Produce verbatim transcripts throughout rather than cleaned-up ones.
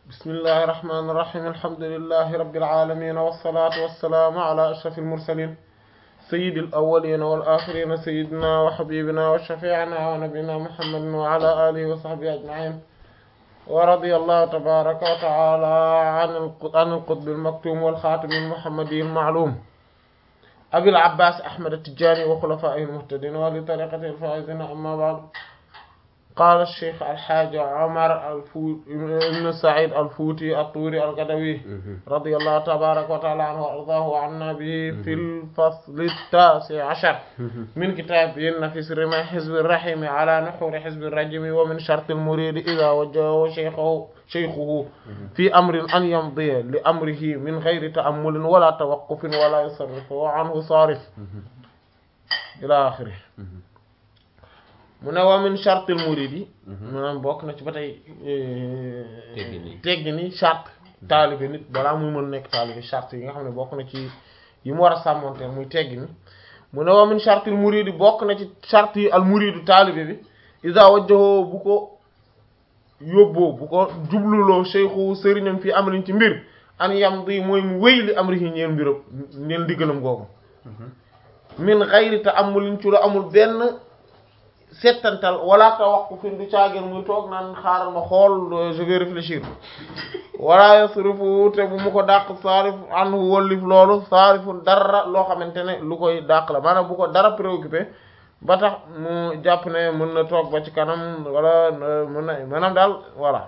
بسم الله الرحمن الرحيم الحمد لله رب العالمين والصلاة والسلام على أشرف المرسلين سيد الأولين والآخرين سيدنا وحبيبنا وشفيعنا ونبينا محمد وعلى آله وصحبه أجمعين ورضي الله تبارك وتعالى عن عن القطب المكتوم والخاتم المحمدي المعلوم أبي العباس أحمد التجاني وخلفائه المهتدين ولطريقته الفائزين. أما بعد، قال الشيخ الحاج عمر الفوتي بن سعيد الفوتي الطوري القدوي رضي الله تبارك وتعالى عنه وأرضاه عنا به في الفصل التاسع عشر من كتاب النفس رمى حزب الرحيم على نحور حزب الرجم. ومن شرط المريد إذا وجهه شيخه شيخه في أمر أن يمضي لأمره من غير تأمل ولا توقف ولا يصرفه عنه صارف إلى آخره. mu ne wa min chartil muridi maanaam bokk na ci ba tey teggi ni charte taalibe nit balaa muy mën nekk taalibe charte yi nga xam ne bokk na ci yi mu war a sàmmonteel muy teggi ni mu ne wa min chartil muridi bokk na ci charte yi al muridu taalibe bi isa wajjahoo bu ko yóbboo bu ko jubluloo cheikhu sëriñam fii amriñ ci mbir an yam di mooy mu wéy li amrihi ñeel mbiram ñeel diggalam googu min xayri ta amulin ci la amul benn settantal wala tawaqqufin du caageen muy toog naan xaaral ma xool je vais réfléchir wala yasrifu te bu mu ko dàq saarif anhu wallif loolu saarifun dara loo xamante ne lu koy dàq la maanaam bu ko dara préoccupé ba tax mu jàpp ne mën na toog ba ci kanam wala mën na maanaam daal voilà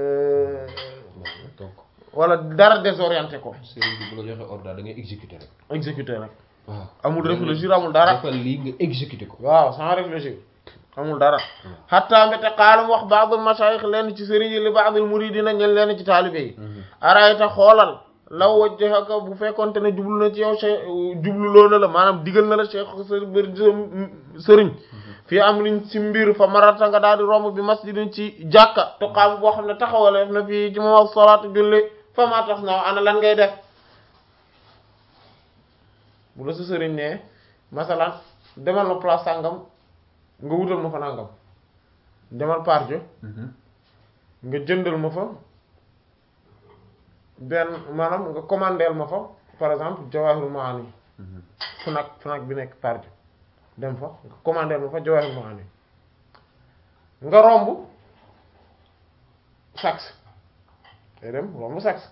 wala dara désorienté ko. sëriñ bi bu la joxe ordre da ngay exécuter rek. exécuter rek. waaw amul réfléchir amul dara. defal lii nga exécuter ko. waaw sans réfléchir. amul dara xatta mbéte xaalam wax baadul mashayikh leen ci sëriñ yi li baadul muridina ñen leen ci taalibe yi arayta xoolal law wajjahaka bu fekkonte ne jublu na ci yow jublu loo na la maanaam digal na la cheikh sëriñ fii am liñ ci mbir fa marata nga daal di romb bi masjidin ci jàkka toqaam boo xam ne taxawaleef na fii ci moom salaatu julli fa maa tax na ana lan ngay def bu la sa sëriñ ne masalan demal na place sàngam nga wutal ma fa nangam demal parjo nga jëndal ma fa benn maanaam nga commandeel ma fa par exemple Jawahirul Maani Fnac Fnac bi nekk parjo dem fa nga commandeel ma fa Jawahirul Maani nga romb Saks day dem romb Saks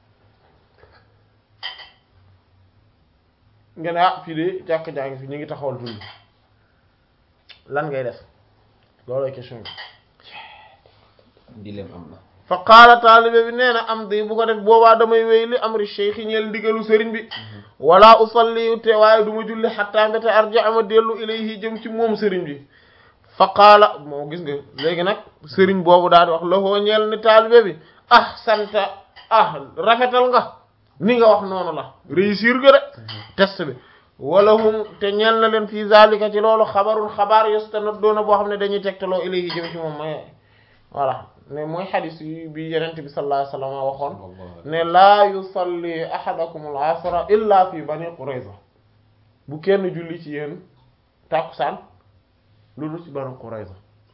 nga ne ah fii de jàkk jaa ngi fi ñu ngi taxawal julli lan ngay def loolooy question bi. dilem am na. fa qaala taalibe bi nee na am di bu ko def boobaa damay wéy li amri cheikh ñeel ndigalu sëriñ bi wala usalli te waaye du ma julli xatta mbete arja ama dellu ilayhi jëm ci moom sëriñ bi. fa qaala moo gis nga léegi nag sëriñ boobu daal di wax loxoo ñeel ni taalibe bi ah santa ah rafetal nga ni nga wax noonu la réussir nga de test bi. wala hum te ñeel na leen fii zalika ci loolu xabarul xabaar yostanad doona boo xam ne dañuy tegtaloo ilayhi jëm ci moom mooy voilà ne mooy xadis yi bi yenente bi sallallahu alayhi wasallam waxoon ne laa yusalli ahadakum al asra illa fi bani qurayza bu kenn julli ci yéen tàkkusaan lu dul ci bani qurayza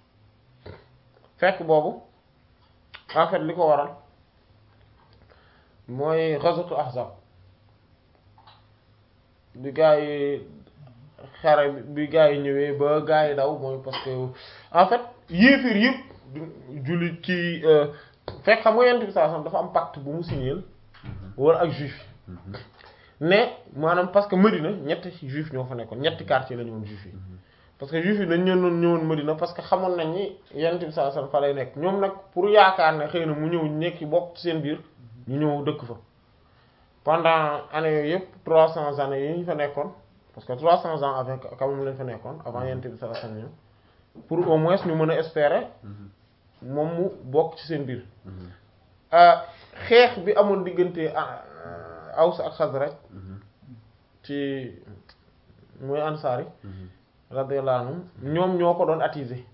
fekk boobu en fait li ko waral mooy ghazwatu ahzab bi gaa yi xare bi gaa yi ñëwee ba gaa yi daw mooy parce que en fait yéefir yëpp jullit ci fekk xam nga yent bi saa sam dafa am pacte bu mu signé wala ak juif ne maanaam parce que Medina ñetti juif ñoo fa nekkoon ñetti quartier la ñu woon juif yi parce que juif yi dañ ñëwoon ñëwoon Medina parce que xamoon nañ ni yent bi saa sam fa lay nekk ñoom nag pour yaakaar ne xëy na mu ñëw nekk bokk ci seen biir ñu ñëw dëkk fa pendant année yooyu yëpp trois cents années yi ñu fa nekkoon parce que trois cents ans avec quand même lañ fa nekkoon avant yent bi sallallahu alayhi wasallam pour au moins ñu mën a espérer moom mu bokk ci seen biir xeex bi amoon diggante Aws ak Xasraj ci muy Ansaari radiyallahu anhum ñoom ñoo ko doon attiser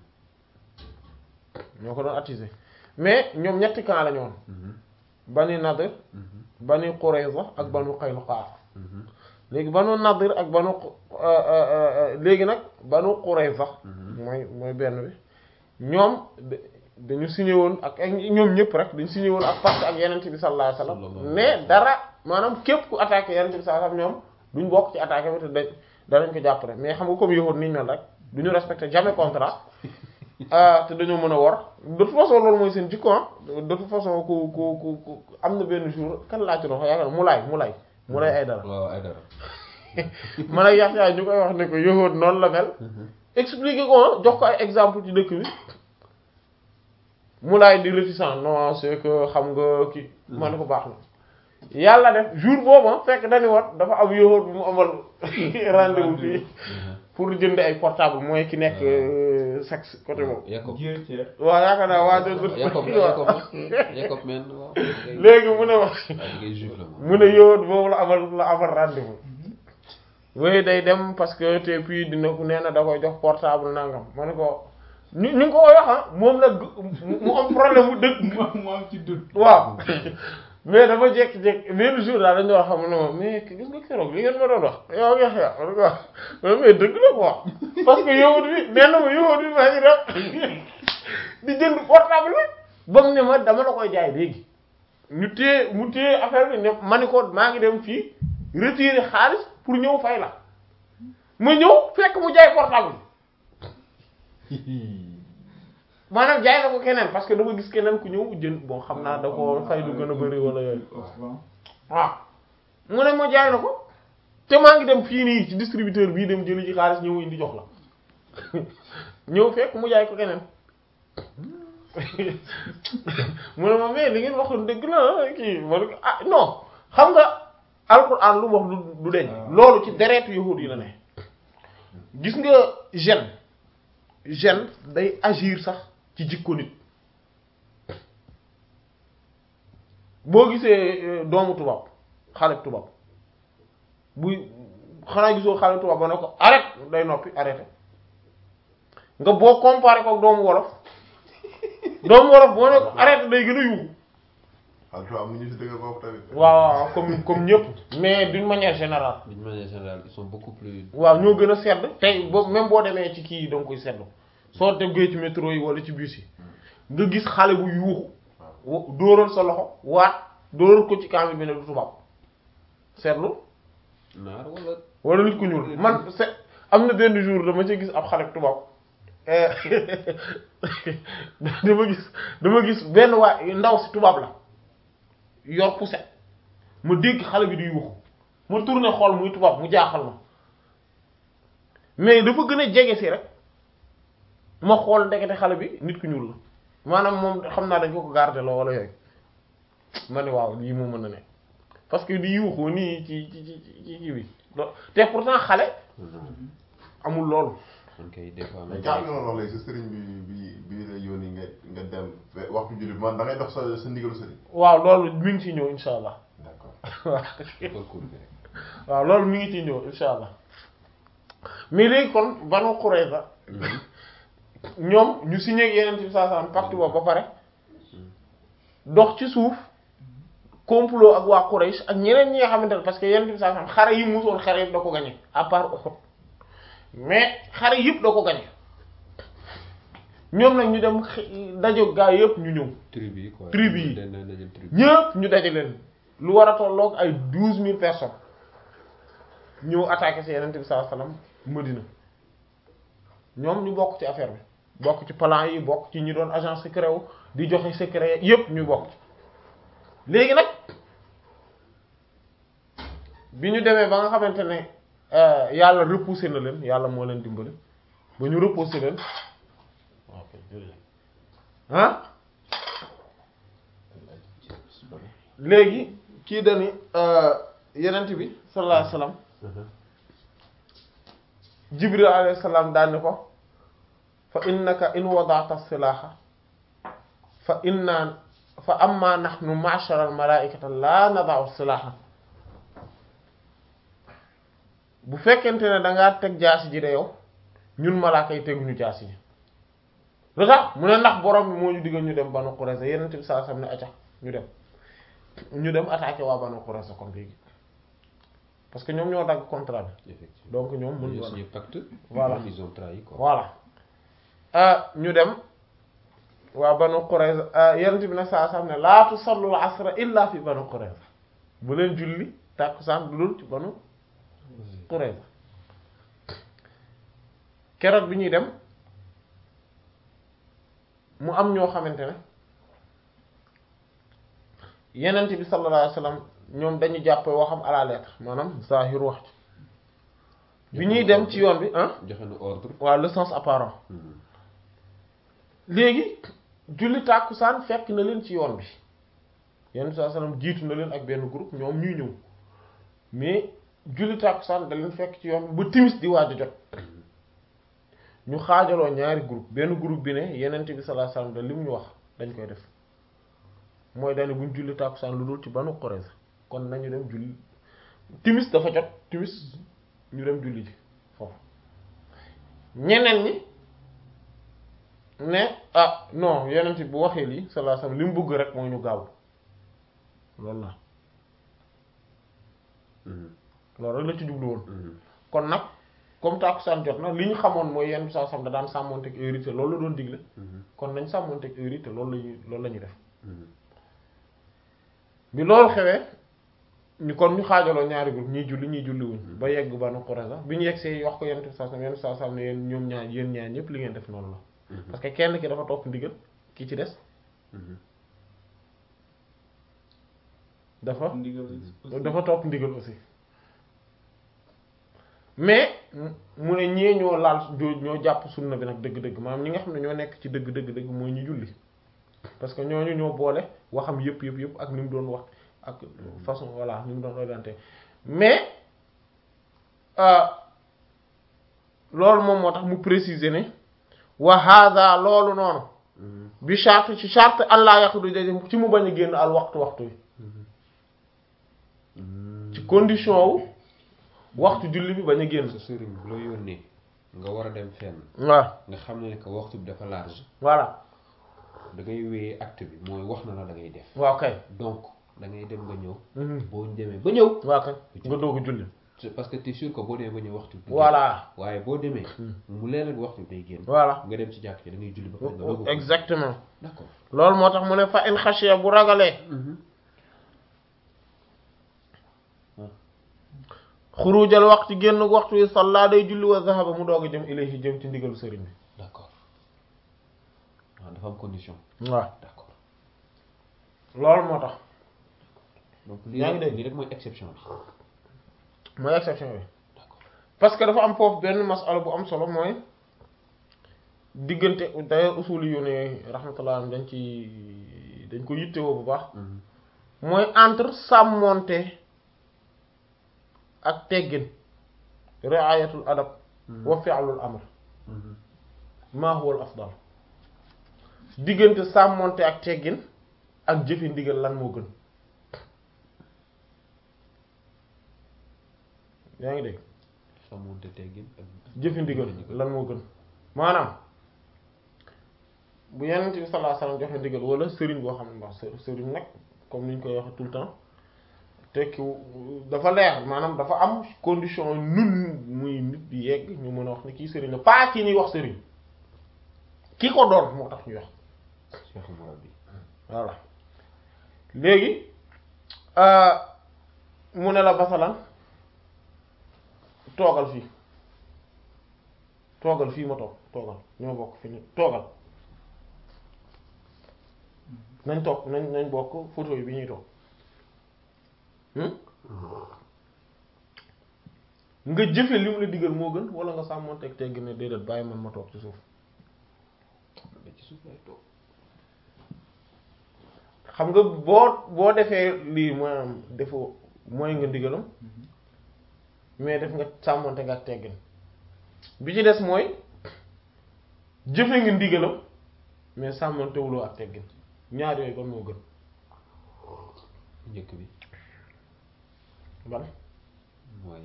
ñoo ko doon attiser mais ñoom ñetti camp la ñu woon Bani Nadir Bani Qurayza ak Banu Qaynuqa léegi Banu Nadir ak Banu léegi nag Banu Qurayza mooy mooy benn bi ñoom dañu signé woon ak ak ñoom ñëpp rek dañu signé woon ak pacte ak yenente bi sallallahu alayhi wasallam mais dara maanaam képp ku attaqué yenente bi sallallahu alayhi wasallam ñoom duñ bokk ci attaqué bi te dañ danañ ko jàppale mais xam nga comme yowóot niñ mel rek duñu respecté jamais contrat te dañoo mën a wor de toute façon loolu mooy seen jikko de toute façon ku ku ku ku am na benn jour kan laa ci doon yaakaar Moulay Moulay Moulay ay dara waaw ay dara man ak yax yaay ñu koy wax ne ko yowóot noonu la mel expliquer ko jox ko ay exemple ci dëkk bi Moulay di réticent non c'est que xam nga ki ma ne ko baax na yàlla def jour boobu fekk dañu wat dafa am yowóot bu mu amal rendez-vous fii pour jënd ay portable mooy ki nekk sexe côté boobu waaw yaakaar naa waa dëgg Yacob men waaw léegi mu ne wax mu ne yowóot boobu la amal la amal rendez-vous wéy day dem parce que te puis dina ko nee na da koy jox portable nangam ma ne ko ñu ñu ngi ko koy wax ah moom nag mu am problème mu dëgg mu am ci dut waaw mais dafa jékki-jékki benn jour daal dañu wax xam ne moom mais gis nga keroog li ngeen ma doon wax yow nga xeex ma ne ko wax mais dëgg la quoi parce que yowóot bi nee na ma yowóot bi maa ngi dem di jënd portable bi ba mu ne ma dama la koy jaay léegi ñu téye mu téye affaire bi ne ma ni ko maa ngi dem fii retirer xaalis pour ñëw fay la ma ñëw fekk mu jaay portable maanaam jaay na ko keneen parce que dafa gis keneen ku ñëw jënd bon xam naa da ko fay lu gën a bari wala yooyu waaw mu ne ma jaay na ko te maa ngi dem fii nii ci distributeur bii dem jëli ci xaalis ñëw indi jox la ñëw fekk mu jaay ko keneen mu ne ma mais li ngeen waxoon dëgg la kii ma ne ko ah non xam nga alxuraan lu mu wax du deñ loolu ci deretu yahuud yi la ne gis nga gène gène day agir sax ci jikko nit boo gisee doomu tubaab xale tubaab buy xanaa gisoo xale tubaab ba ne ko arrête day noppi arrêté nga boo comparé ko ak doomu wolof doomu wolof boo ne ko arrêté day gën a yuuxu waaw am na ñu si dëgg boobu tamit. waaw comme comme ñëpp mais d'une manière générale. d'une manière générale ils sont beaucoup plus. waaw ñoo gën a sedd tey boobu même boo demee ci kii yi da nga koy seddu soo déggee ci métro yi wala ci bus yi nga gis xale bu yuuxu dóoral sa loxo waat dóoral ko ci kaamil bi ne du tubaab seetlu. naar wala. wala nit ku ñuul man se am na benn jour dama ci gis ab xale tubaab dama gis dama gis benn waa ndaw si tubaab la. yor poussette ma dégg xale bi di yuuxu ma tourné xool muy tubaab mu jaaxal ma mais dafa gën a jege si rek ma xool ndekete xale bi nit ku ñuul la maanaam moom xam naa dañ ko ko garder la wala yooyu ma ne waaw lii moo mën na ne parce que di yuuxu nii ci ci ci ci ci bi te pourtant xale amul loolu. ok des fois mais jàpp nga wax léegi sa sëriñ bi bi bi la yónni nga nga dem waxtu jullit man da ngay dox sa sa ndigalu sëriñ. waaw loolu mi ngi ci ñëw insha allah. d'accord waaw waaw loolu mi ngi ci ñëw insha allah mais léegi kon Banu Qurayza ñoom ñu signé ak Yonent bi sallallahu alayhi wasallam pacte boobu ba pare dox ci suuf complot ak waa Quraysh ak ñeneen ñi nga xamante ne parce que Yonent bi sallallahu alayhi wasallam xare yi musoon xare yëpp da ko gagné à part Uhud mais xare yëpp da ko gagné ñoom nag ñu dem dajo gaa yëpp ñu ñëw. tribu yi quoi tribu yi ñëpp ñu daje leen lu war a tolloog ay douze mille personnes ñëw attaqué ci Yonent bi sallallahu alayhi wasallam Medina ñoom ñu bokk ci affaire bi bokk ci plan yi bokk ci ñi doon agent secret wu di joxe secret yëpp ñu bokk léegi nag bi ñu demee ba nga xamante ne. yàlla repoussé na leen yàlla moo leen dimbali ba ñu repoussé leen ah léegi kii dani yenent bi sallallahu alayhi wasallam Jibril alayhi salaam daal ni ko fa innaka in wada'ta silaha fa inna fa amma nahnu ma'shara al-mala'ikata la nada'u silaha bu fekkente ne dangaa teg jaasi ji de yow ñun malaaka yi teguñu jaasi ji lu tax mu ne ndax borom bi moo ñu diggal ñu dem Banu Qurayza Yonent bi sallallahu alayhi wasallam ne acca ñu dem ñu dem attaquer waa Banu Qurayza kon léegi parce que ñoom ñoo dagg contrat bi donc ñoom mën ñu pacte voilà ils ont trahi quoi voilà ñu dem waa Banu Qurayza yonent bi nag saa saa ne laa tusallu al-asra illa fi Banu Qurayza bu leen julli tàkkusaan lu dul ci Banu Qurayza keroog bi ñuy dem mu am ñoo xamante ne yonent bi sallallahu alayhi wasallam ñoom dañu jàppe waxam à la lettre maanaam zahir wax ci bi ñuy dem ci yoon bi ah joxe na ordre. waaw le sens apparent léegi julli tàkkusaan fekk na leen ci yoon bi yenn saa salaam jiitu na leen ak benn groupe ñoom ñuy ñëw mais julli tàkkusaan da leen fekk ci yoon bi ba timis di waaj a jot ñu xaajaloo ñaari groupe benn groupe bi ne yenent bi sallallahu alayhi wasallam da li mu ñu wax dañ koy def mooy dañu buñ julli tàkkusaan lu dul ci Banu Qurayza kon nañu dem julli timis dafa jot timis ñu dem julli ji foofu ñeneen ñi ne ah non yenent bi bu waxee lii sallallahu alayhi wasallam li mu bëgg rek mooy ñu gaaw loolu la loolu rek la ci jublu woon kon nag comme tàkkusaan jot na li ñu xamoon mooy yenn saa sam da daan sàmmonteeg heure yi te loolu la doon digle kon nañ sàmmonteeg heure yi te loolu lañu loolu la ñu def bi loolu xewee ñu kon ñu xaajaloo ñaari groupe ñii julli ñii julli wuñ ba yegg Banu Qurayza bi ñu yegsee wax ko yenn saa sam yenn saa sam ne yéen ñoom ñaar yéen ñaar ñëpp li ngeen def noonu la parce que kenn ki dafa topp ndigal ki ci des dafa dafa topp ndigal aussi mais mu ne ñee ñoo laal ñoo jàpp sunna bi nag dëgg-dëgg maanaam ñi nga xam ne ñoo nekk ci dëgg dëgg dëgg mooy ñu julli parce que ñooñu ñoo boole waxam yëpp yëpp yëpp ak ni mu doon wax ak façon voilà ni mu doon orienté mais loolu moom moo tax mu préciser ne wa hada loolu noonu bi charte ci charte allah yaxudu ci mu bañ a génn al waxtu waxtu wi ci condition wu waxtu julli bi bañ a génn. sa sëriñ bu la yónnee nga war a dem fenn. waaw nga xam ne que waxtu bi dafa large. voilà. da ngay wéyee acte bi mooy wax na la da ngay def. waaw kay. donc da ngay dem ba ñëw. boo demee ba ñëw. waaw kay nga doog a julli. parce que t'es sûr que boo demee ba ñëw waxtu bi. voilà waaye boo demee. mu leer rek waxtu bi day génn. voilà nga dem ci jàkk ci da ngay julli ba pare nga doog a. exactement. d'accord loolu moo tax mu ne fa in xashiya bu ragalee. xurujal waxtu génn waxtu yi salla day julli wa zahaba mu doog a jëm ilayhi jëm ci ndigalu sëriñ bi. d'accord waaw dafa am condition. waaw d'accord loolu moo tax. donc yaa ngi dégg lii rek mooy exception bi. mooy exception bi. d'accord parce que dafa am foofu benn masala bu am solo mooy diggante d'ailleurs usuli yu ne rahmatullah dañ ci dañ ko yittewoo bu baax. mooy entre sàmmonte ak teggin ri'ayatul adab wa fi'lul amr ma huwa al afdal diggante sàmmonte ak teggin ak jëfe ndigal lan moo gën yaa ngi dégg sàmmonte teggin ak jëfe ndigal lan moo gën maanaam bu Yonent bi sallallahu alayhi wasallam joxe ndigal wala sëriñ boo xam ne ndax sëriñ nag comme ni ñu koy waxe tout le temps tekki dafa leer maanaam dafa am condition nun muy nit di yegg ñu mën a wax ni kii sëriñ la pas ki ñuy wax sëriñ ki ko doon moo tax ñu wax Cheikh Murabi voilà léegi mu ne la basalan toogal fii toogal fii ma toog toogal ñoo bokk fi ni toogal nañ toog nañ nañ bokk photo yi bi ñuy toog nga jëfe li mu la digal moo gën wala nga sàmmonteeg tegg ne déedéet bàyyi man ma toog ci suuf ci suuf lay toog xam nga boo boo defee lii maanaam defoo mooy nga ndigalam mais def nga sàmmonte nga ak teggin bi ci des mooy jëfe nga ndigalam mais sàmmontewuloo ak teggin ñaar yooyu kon moo gën njëkk bi ban mooy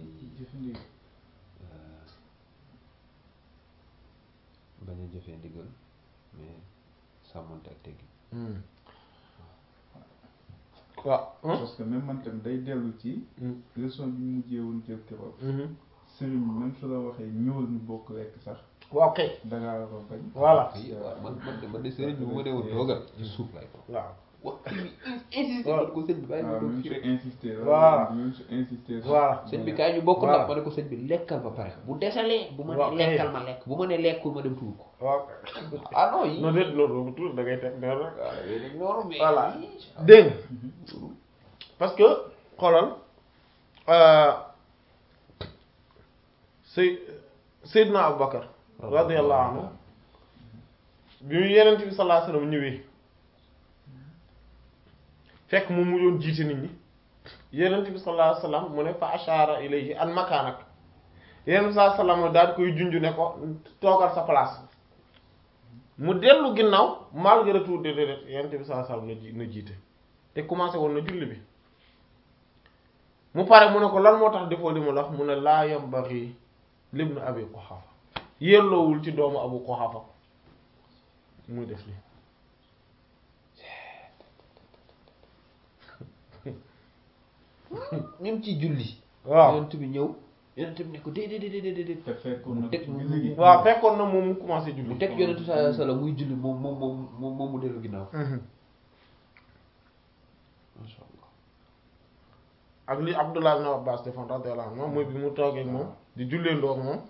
bañ a jëfee ndigal mais sàmmonte ak teggin waaw parce que même man tam day dellu ci leçon bi mu mujjee woon jël keroog sëriñ bi même su la waxee ñëwal ñu bokk lekk sax waaw kay dangaa ko bañ. voilà kii waaw man man de man de sëriñ bi bu ma nee woon toogal ci suuf lay toog. waaw wax sëñ bi insisté man ko sëñ bi bàyyi ma waaw toog même fii su rek. insister. Voilà. même su insister. Voilà. sëñ bi kaay ñu bokk Voilà. ndax ma ne ko sëñ bi lekkal ba pare bu desalee bu ma waaw nee kay. lekkal ma lekk bu ma nee lekkul ma dem tuur ko. waaw ah non yi non déet loolu doo tuur da ngay teg ne rek waaw yooyu dañ noonu mais voilà dégg nga parce que xoolal Sey Seydina Aboubacar radiyallahu anhu bi mu Yonent bi sallallahu alayhi wasallam ñëwee fekk moom mu doon jiite nit ñi Yonent bi sallallahu alayhi wasallam mu ne fa ashara ilayhi an makaanak Yonent bi sallallahu alayhi wasallam daal di koy junj ne ko toogal sa place mu dellu ginnaaw malgré tout de déedéet Yonent bi sallallahu alayhi wasallam na ji na jiite te commencé woon na julli bi mu pare mu ne ko lan moo tax defoo li ma la wax mu ne laa yambaghi libni Abi Quhafa yelloowul ci doomu Abu Quhafa muy def li même ci julli. waaw yonent bi ñëw yonent bi ne ko déedéet déedéet déedéet. te fekkoon na teg ci julli gi. waaw fekkoon na moom mu commencé julli mu teg yonent sa sala muy julli moom moom moom moom moom mu dellu ginnaaw. macha allah. ak li Abdullah ibn Abbas defoon radiyallahu anhu mooy bi mu toogee ak moom di julleendoo ak moom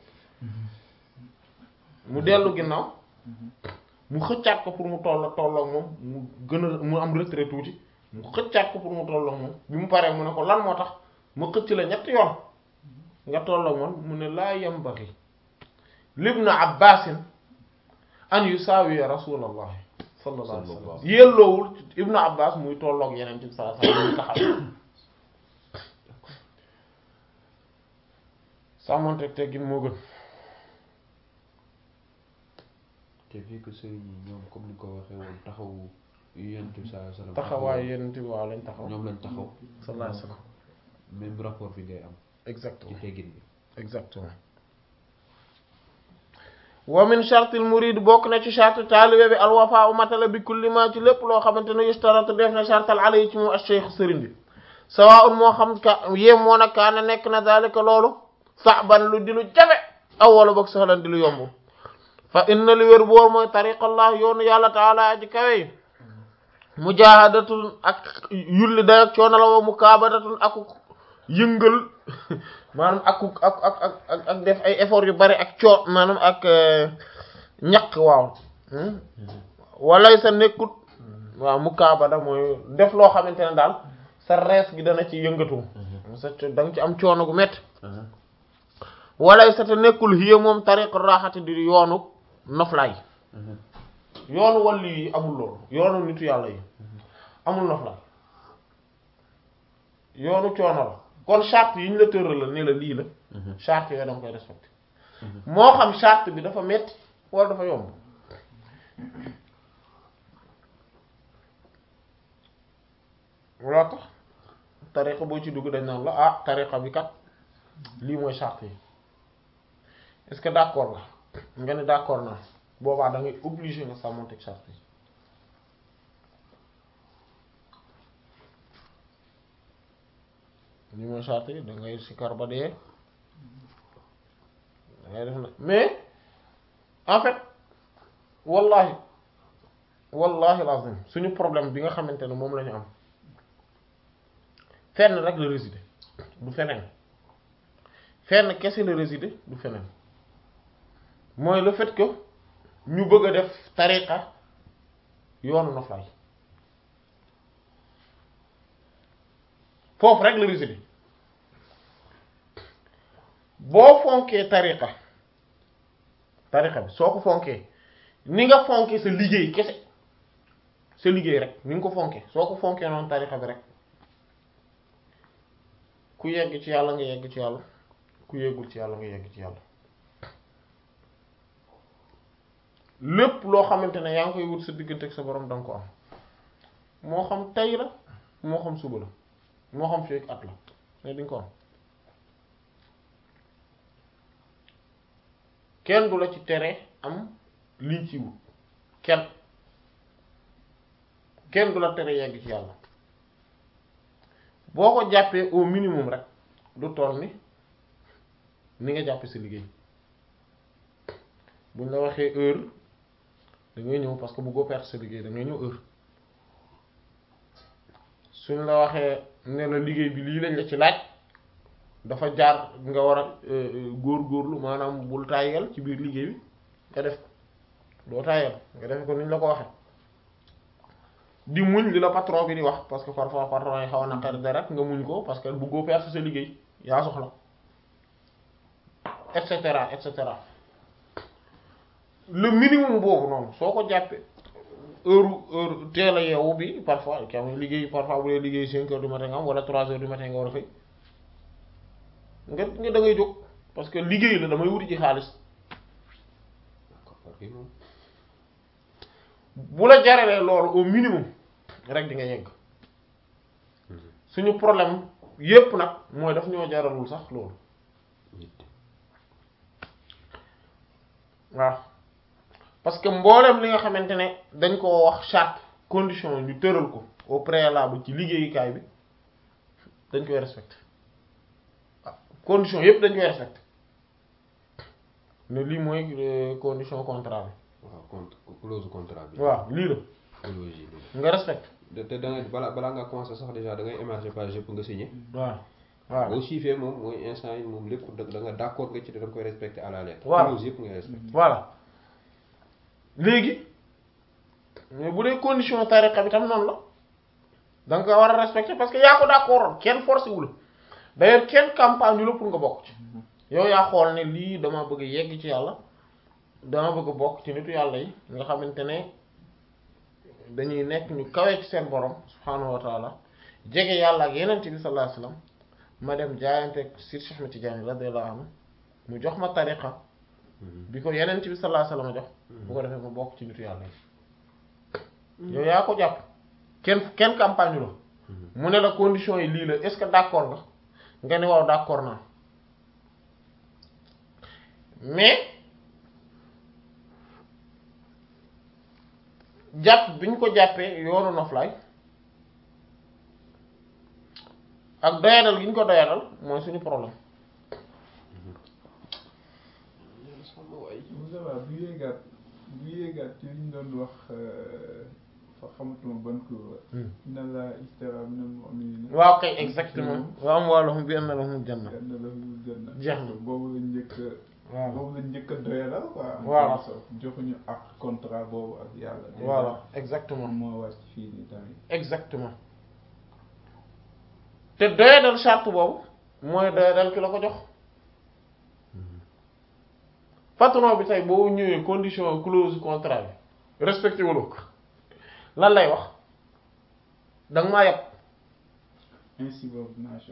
mu dellu ginnaaw mu xëccaat ko pour mu toll toll ak moom mu gën a mu am retrait tuuti mu xëccaat ko pour mu toll ak moom bi mu paree mu ne ko lan moo tax ma xëcc la ñetti yoon nga toll ak moom mu ne laa yambaghi libni Abbasin an yusaawiya rasulallah sallallahu alayhi wa sallam yelloowul ibnu Abbas muy tolloog yeneen ci sallallahu alayhi wa sallam muy taxaw sàmmonte teggin moo gën te vu que sëriñ yi ñoom comme ni ko waxee woon taxawu yonent bi sallallahu alayhi wasallam taxawaayu yeneen bi waaw lañ taxaw ñoom lañ taxaw sallallahu alayhi wa sallam même rapport bi ngay am ci exactement teggin bi. exactement wa min shartil murid bokk na ci shart taalibe bi alwafa u matala bi kulli ma ci lépp loo xamante ne yustaratu def na shartal alayhi ci moom ash-shaykh sëriñ bi sawaa'un moo xam ka yéem moo na kaana nekk na daalika loolu sa'ban lu di lu jafe aw wala boog sahlan di lu yomb fa inna li wér boor mooy tariqallah yoonu yàlla taala aji kawe mujaahadatun ak yulli day ak coono la wa mukaabadatun ak yëngal maanaam ak ak ak ak ak def ay effort yu bari ak coo maanaam ak ñaq waaw walay sa nekkut waaw mukaabada mooy def loo xamante ne daal sa rees gi dana ci yëngatu sa da nga ci am coono gu métti walay sa te nekkul hiya moom tariqu raxati di yoonu noflaay yoonu wàllu yi amul loolu yoonu nitu yàlla yi amul noflaay yoonu coono la kon charte yi ñu la tëral la ne la lii la charte yooyu danga koy respecté moo xam charte bi dafa metti wala dafa yomb loo tax tariqa boo ci dugg dañ naan la ah tariqa bi kat lii mooy charte yi est-ce que d'accord la nga ne d'accord naa boobaa da ngay obligé nga sàmmonteeg charte yi lii mooy charte yi da ngay sikar ba dee da ngay def na mais en fait wallahi wallahi lazim suñu problème bi nga xamante ne moom la ñu am fenn rek la résider du feneen fenn kese la résider du feneen mooy le fait que ñu bëgg a def tariqa yoonu noflaay foofu rek la résider boo fonkee tariqa tariqa bi soo ko fonkee ni nga fonkee sa liggéey kese sa liggéey rek ni nga ko fonkee soo ko fonkee noonu tariqa bi rek ku yegg ci yàlla nga yegg ci yàlla ku yeggul ci yàlla nga yegg ci yàlla lépp loo xamante ne yaa ngi koy wut sa diggante ak sa borom danga ko am moo xam tey la moo xam suba la moo xam fii ak at la mais di nga ko am kenn du la ci tere am liñ ci wut kenn kenn du la tere yegg ci yàlla boo ko jàppee au minimum rek du toll ni ni nga jàppe sa liggéey buñ la waxee heure da ngay ñëw parce que bëggoo perte sa liggéey da ngay ñëw heure suñ la waxee ne la liggéey bi lii lañ la ci laaj dafa jaar nga war a góor-góorlu maanaam bul tàyyel ci biir liggéey bi nga def ko doo tàyyel nga def ko niñ la ko waxee di muñ li la patron bi di wax parce que parfois patron yi xaw a naqari dara nga muñ ko parce que bëggoo perte sa liggéey yaa soxla et cetera et cetera le minimum boobu noonu soo ko jàppee heure heure teel a yeewu bi parfois kam liggéey parfois bu dee liggéey cinq heures du matin nga am wala trois heures du matin nga war a xëy nga nga da ngay jóg parce que liggéey la damay wuti ci xaalis bu la jaralee loolu au minimum rek di nga yegg suñu problème yépp nag mooy daf ñoo jaralul sax loolu waaw parce que mboolem li nga xamante ne dañ koo wax charte condition ñu tëral ko au préalable ci liggéeyukaay bi dañ koy respecté waaw condition yépp dañ koy respecté ne lii mooy condition contrat bi waaw con clause contrat bi. waaw lii la clause yi nga respecté te da ngay balaa balaa nga commencé sax déjà da ngay émarger page yëpp nga signé. waaw waaw boo chiffré moom mooy instant yi moom lépp da nga d'accord nga ci da nga koy respecté à la lettre. voilà clause yëpp ngay respecté. voilà léegi mais bu dee condition tariqa bi tam noonu la da nga ko war a respecté parce que yaa ko d'accord kenn forcé wu la d'ailleurs kenn campagne ñu la pour nga bokk ci yow yaa xool ne lii dama bëgg yegg ci yàlla dama bëgg bokk ci nitu yàlla yi nga xamante ne dañuy nekk ñu kawee ci seen borom subhaanahu wa taala jege yàlla ak yeneen bi sallallahu alayhi wasallam ma dem jaayante Seydi Cheikh Ahmed Tidiane radiyallahu anhu mu jox ma tariqa bi ko yeneen bi sallallahu alayhi wasallam jox bu ko defee ma bokk ci nitu yàlla yi yow yaa ko jàpp kenn kenn campagne la mu ne la condition yi lii la est-ce que d'accord nga nga ne waaw d'accord naa mais jàpp bi ñu ko jàppee yoonu noflaay ak doyadal gi ñu ko doyadal mooy suñu problème. Moussa bu yéegaat bu yéegaat ci li ñu doon wax fa xamatuma ban cours la. inna Allaha ishtara minal mu'minina. waaw kay exactement. wa amwaaluhum bi anna lahumul janna. bi anna lahumul janna. jeex na boobu lañ njëkk a. waaw boobu lañ njëkk a doyalal quoi. voilà joxuñu ak contrat boobu ak yàlla. voilà exactement moo wàcc fii nii tamit. exactement te doyadal charte boobu mooy doyadal ki la ko jox. patron bi tey boo ñëwee condition clause contrat bi respecté wuloo ko lan lay wax da nga maa yab. insubordination.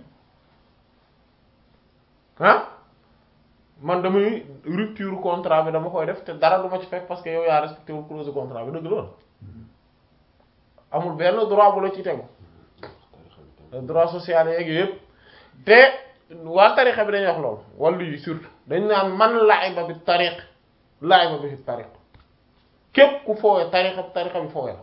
ah man damay rupture contrat bi dama koy def te dara du ma ci fekk parce que yow yaa respecté wul clause contrat bi dëgg loolu amul benn droit bu la ci tegu droit social yeeg yëpp te waa tarixa bi dañuy wax loolu wala yi surtout dañ naan man la'iba bi tariq la'iba bi tariq képp ku foowee tarixa tarixa bi foowee la.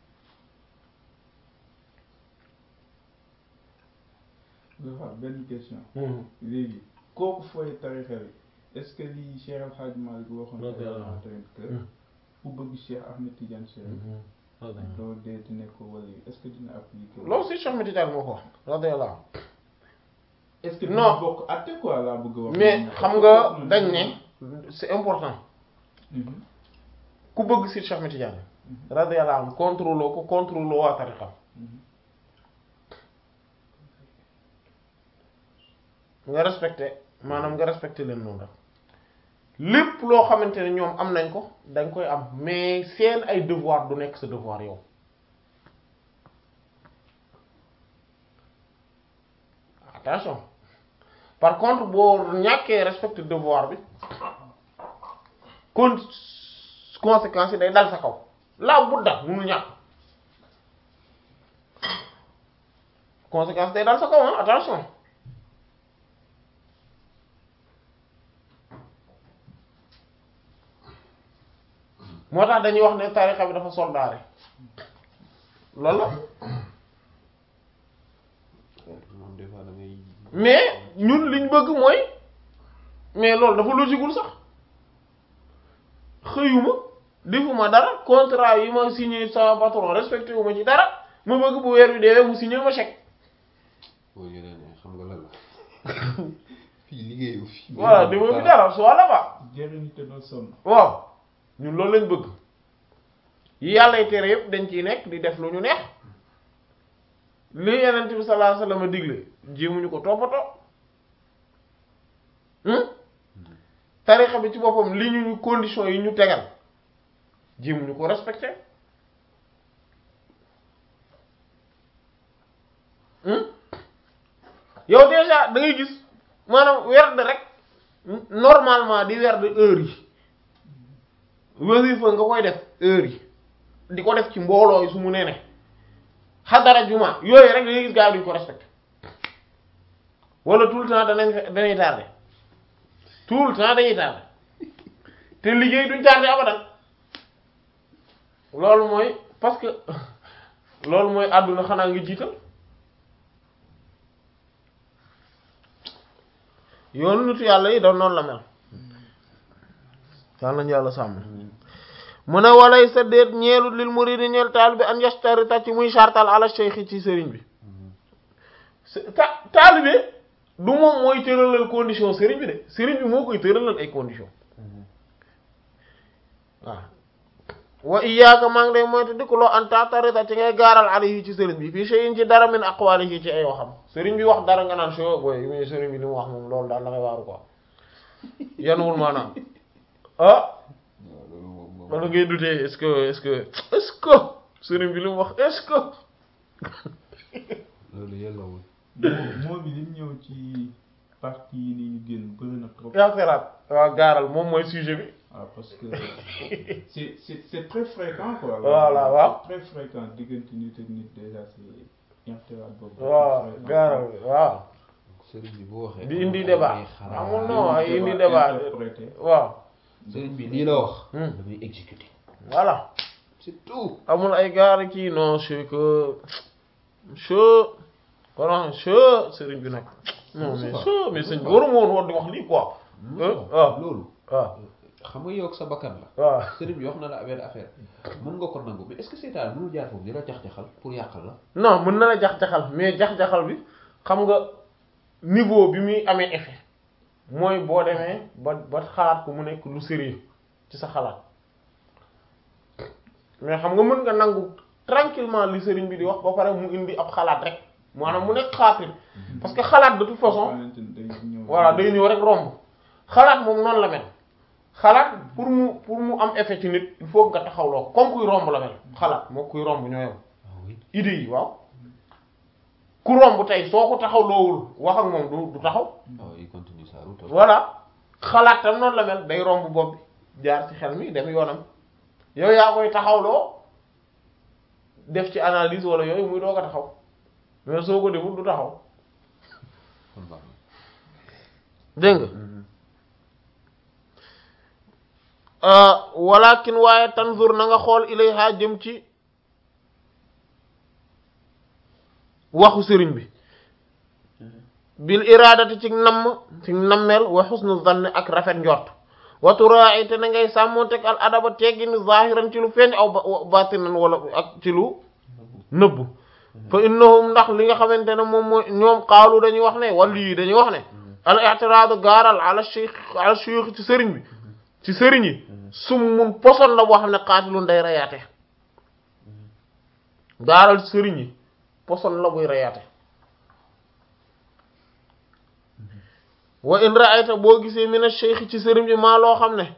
dafa benn question. léegi kooku foowee tarixa bi est-ce que lii Cheikh El Hadj Malick waxoon na tamit que ku bëgg Cheikh Ahmed Tidiane Chérif loolu dee di nekk wala est-ce que dina appliquer. loolu si Cheikh Ahmed Tidiane moo ko wax radiyallahu. est-ce que non bokk àtte quoi laa bëgg a wax. mais xam nga dañ ne c'est important ku bëgg si Cheikh Ahmed Tidiane radiyallahu anhu contrôle ko contrôle waa tariqa nga respecté maanaam nga respecté leen noonu rek lépp loo xamante ne ñoom am nañ ko dañ koy am mais seen ay devoir du nekk sa devoir yow attention par contre boo ñàkkee respecté devoir bi con conséquences yi day dal sa kaw laa budda munul ñàkk conséquences day dal sa kaw ah attention moo tax dañuy wax ne tarixa bi dafa soldaare loolu la moom des fois da ngay. mais ñun liñ bëgg mooy mais loolu dafa logiqueul sax xëyuma defuma dara contrat yi ma signé sama patron respecté wu ma ci dara ma bëgg bu weer wi deewee mu signé ma chèque. boo yeneen xam nga lan la fii liggéeyu fii. voilà di ma fi dara soo la ba. jëriñ te doo sonn. waaw ñun loolu lañ bëgg yi yàllay tere yëpp dañ ciy nekk di def lu ñu neex li Yonent bi sallallahu alayhi wasallam digle jéemuñu ko toppatoo. tarixa bi ci boppam li ñu ñu conditions yi ñu tegal jéemuñu ko respecté yow déjà da ngay gis maanaam werd rek normalement di werd heure yi wasifa nga koy def heure yi di ko def ci mbooloo yi su mu nee ne xadara juma yooyu rek da ngay gis gars yi duñ ko respecté wala tout le temps danañ danañ tardé tout le temps dañuy tardé te liggéey duñ tardé abadan loolu mooy parce que loolu mooy àdduna xanaa nga jiital yoonu nitu yàlla yi doon noonu la mel yàlla nañu yàlla sàmm mu ne walay sa déet ñeelut lil muridi ñeel taalibe an yashtarita ci muy sartal ala cheikh ci sëriñ bi ta taalibe du moom mooy tëralal condition sëriñ bi de sëriñ bi moo koy tëralal ay condition waaw wa iyyaka maa ngi lay moytu dikkuloo an tatarita ci ngay gaaral alayhi ci sëriñ bi fii shay'in ci dara min aqwalihi ci ay waxam sëriñ bi wax dara nga naan soo booy mais sëriñ bi li mu wax moom loolu daal da ngay waaru quoi yanuwul maanaam ah wala ngay dutee est-ce que est-ce que est-ce que sëriñ bi li mu wax est-ce que loolu yellawul moom bi lim ñëw ci partie yi ni ñu génn bëri na trop. yaa xelaat waaw gaaral moom mooy sujet bi. waaw parce que c'est c'est c'est très fréquent quoi. voilà waaw c'est très fréquent diggante nit ak nit déjà c'est ñaxtewaat boobu. waaw gaaral waaw. sëriñ bi bu waxee. di indi débat amul non ay indi débat waaw. sëriñ bi lii la wax. damay exécuter. voilà. c'est tout. amul ay gaar kii non c'est que che kon che sëriñ bi nag. non mais che mais sëriñ bi waru ma woon war di wax lii quoi. waaw loolu. waaw. xam nga yow ak sa bakkan la. waaw sëriñ bi wax na la benn affaire mën nga ko nangu mais est-ce que seetaan mënul jaar foofu di la jax-jaxal pour yàqal la. non mën na la jax-jaxal mais jax-jaxal bi xam nga niveau bi muy amee effet mooy boo demee ba ba xalaat ko mu nekk lu sérieux ci sa xalaat mais xam nga mën nga nangu tranquillement li sëriñ bi di wax ba pare mu indi ab xalaat rek maanaam mu nekk xaatir parce que xalaat de toute façon voilà day ñëw rek romb xalaat moom noonu la mel. xalaat pour mu pour mu am effet ci nit il faut nga taxawloo comme kuy romb la mel xalaat moo kuy romb ñoo yem idée yi waaw ku romb tey soo ko taxawloowul wax ak moom du du taxaw il continue sa route. voilà xalaat tam noonu la mel day romb bopp bi jaar ci xel mi dem yoonam yow yaa koy taxawloo def ci analyse wala yooyu muy doog a taxaw mais soo ko deful du taxaw dégg nga walakin waaye tanzur na nga xool ilayha jëm ci waxu sëriñ bi bil iradati ci namm ci nammeel wa husnu zann ak rafet njort wa tura'i te na ngay sàmmonteg al adaba teggini zahiran ci lu feeñ aw batinan wala ak ci lu nëbb fa innahum ndax li nga xamante ne moom mooy ñoom xaalu dañuy wax ne wala yi dañuy wax ne al i'tiradu gaaral ala shaykh ala shaykh ci sëriñ bi ci sëriñ yi summun poson la boo xam ne xaatilun day reyaate gaaral sëriñ yi poson la buy reyaate wa in ra'ayta boo gisee mina shaykh ci sëriñ bi maa loo xam ne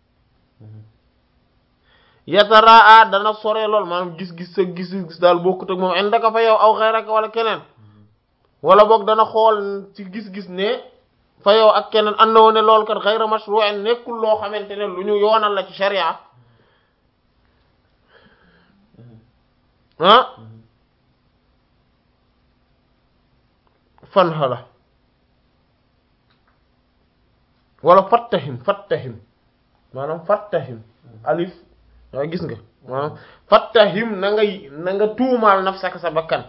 yataraa dana sore lool maanaam gis-gis sa gis-gis daal bokkut ak moom indaka fa yow aw xayraka wala keneen wala boog dana xool ci gis-gis ne fa yow ak keneen ànd na ne loolu kat xayra mashru'in nekkul loo xamante ne lu ñu yoonal la ci sharia ah fan xala wala fattahim fattahim maanaam fattahim alif waaw gis nga maanaam fattahim na ngay na nga tuumaal nafsaka sa bakkan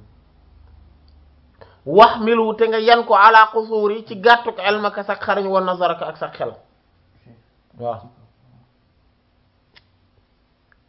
wax milu te nga yan ko ala qusuur yi ci gàttuk elmaka sak xarañ wa nazaraka ak sa xel waaw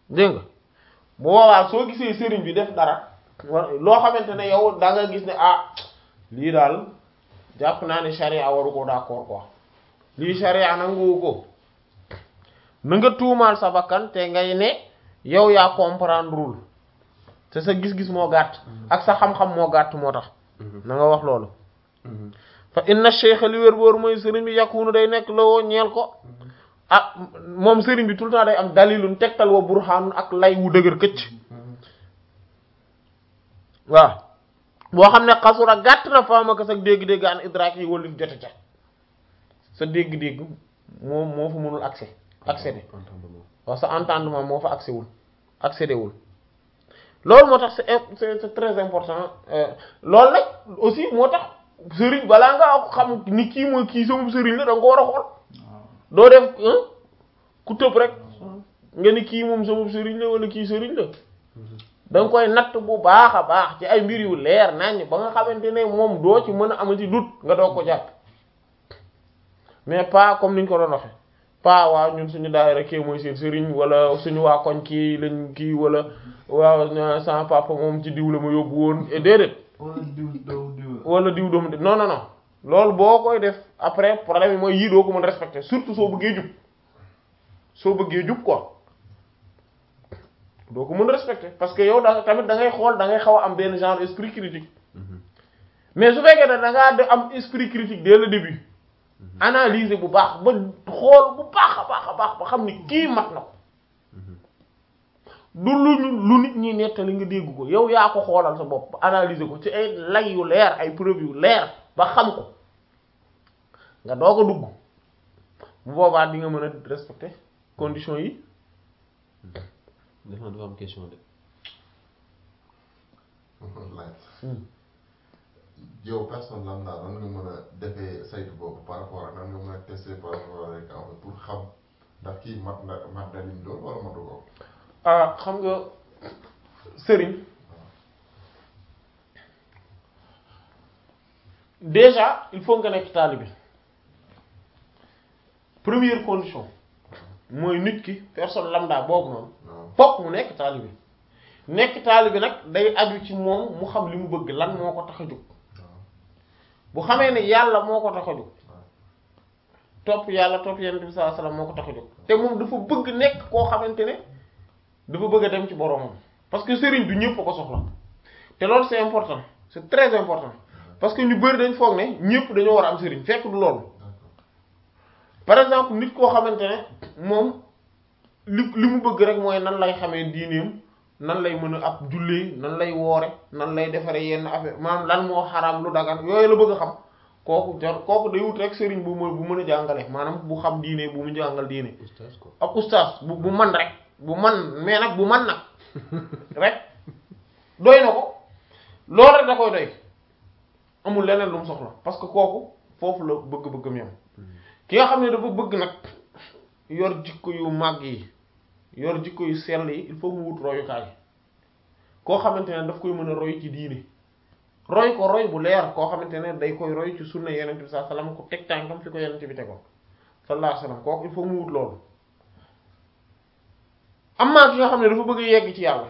dégg nga bu boobaa soo gisee sëriñ bi def dara loo xamante ne yow da nga gis ne ah lii daal jàpp naa ne charia waru ko d'accord quoi lii charia nangu ko na nga tuumaal sa bakkan te ngay ne yow yaa comprendrewul te sa gis-gis moo gàtt ak sa xam-xam moo gàtt moo tax na nga wax loolu fa inna cheikh li wér boor mooy sëriñ bi yakunu day nekk la woo ñeel ko ah moom sëriñ bi tout le temps day am dalilun tegtal wa burhaan ak lay wu dëgër këcc waaw boo xam ne xasura gàtt na faama ko sa dégg-dégg an idraak yi wala jote ca sa dégg-dégg moo moo fa mënul accès accéder waaw sa entendement moo fa accès wul accéder wul loolu moo tax c'est c'est c'est très important loolu nag aussi moo tax sëriñ balaa nga xam ni kii mooy kii sama sëriñ la da nga ko war a xool doo def ku tëb rek nga ni kii moom sama sëriñ la wala kii sëriñ la da nga koy natt bu baax a baax ci ay mbir yu leer naññ ba nga xamante ne moom doo ci mën a amati dut nga doog ko jàpp mais pas comme niñ ko doon waxe pas waaw ñun suñu daayira kii mooy seen sëriñ wala suñu waa koñ kii lañ kii wala waaw sama papa moom ci diw la ma yóbbu woon et déedéet wala diw doomu diw wala diw doomu diw non non non loolu boo koy def après problème yi mooy yii doo ko mën respecter surtout soo bëggee jub soo bëggee jub quoi doo ko mën respecter parce que yow da tamit da ngay xool da ngay xaw a am benn genre esprit critique mais su fekkee ne da ngaa am esprit critique dès le début analyser bu baax ba xool bu baax a baax a baax ba xam ni kii mat na ko du lu lu nit ñi nettali nga dégg ko yow yaa ko xoolal sa bopp ba analyser ko ci ay lay yu leer ay preuve yu leer ba xam ko nga doog a dugg bu boobaa di nga mën a respecter conditions yi. dafa dafa am question de. laaj yow personne lambda nan nga mën a defee saytu boobu par rapport ak nan nga mën a tester par rapport ak en fait pour xam ndax kii mat na mat na lim doon wala matu ko. ah xam nga sëriñ déjà il faut nga nekk taalibe première condition mooy nit ki personne lambda boobu noonu fokk mu nekk taalibe nekk taalibe nag day aju ci moom mu xam li mu bëgg lan moo ko tax a jóg bu xamee ne yàlla moo ko tax a jóg topp yàlla topp yonent bi sallallahu alayhi wasallam moo ko tax a jóg te moom dafa bëgg nekk koo xamante ne dafa bëgg a dem ci boromam parce que sëriñ du ñëpp a ko soxla te loolu c'est important c'est très important parce que ñu bari dañ foog ne ñëpp dañoo war a am sëriñ fekk du loolu par exemple nit koo xamante ne moom li li mu bëgg rek mooy nan lay xamee diineem nan lay mën a ab jullee nan lay woore nan lay defaree yenn affaire maanaam lan moo xaraam lu dagan yooyu la bëgg a xam kooku jar kooku day wut rek sëriñ bu mu bu mën a jàngale maanaam bu xam diine bu mu jàngal diine ab ustaas bu bu man rek bu man mais nag bu man nag rek doy na ko loolu rek da koy doy amul leneen lu mu soxla parce que kooku foofu la bëgg-bëggam yam ki nga xam ne dafa bëgg nag yor jikko yu màgg yi yor jikko yu sell yi il faut mu wut royukaay koo xamante ne daf koy mën a roy ci diine roy ko roy bu leer koo xamante ne day koy roy ci sunna yenent bi sallallahu alayhi wasallam ko teg tànkam fi ko yenent bi tegoon sallallahu alayhi wasallam kooku il faut mu wut loolu am naa ki nga xam ne dafa bëgg yegg ci yàlla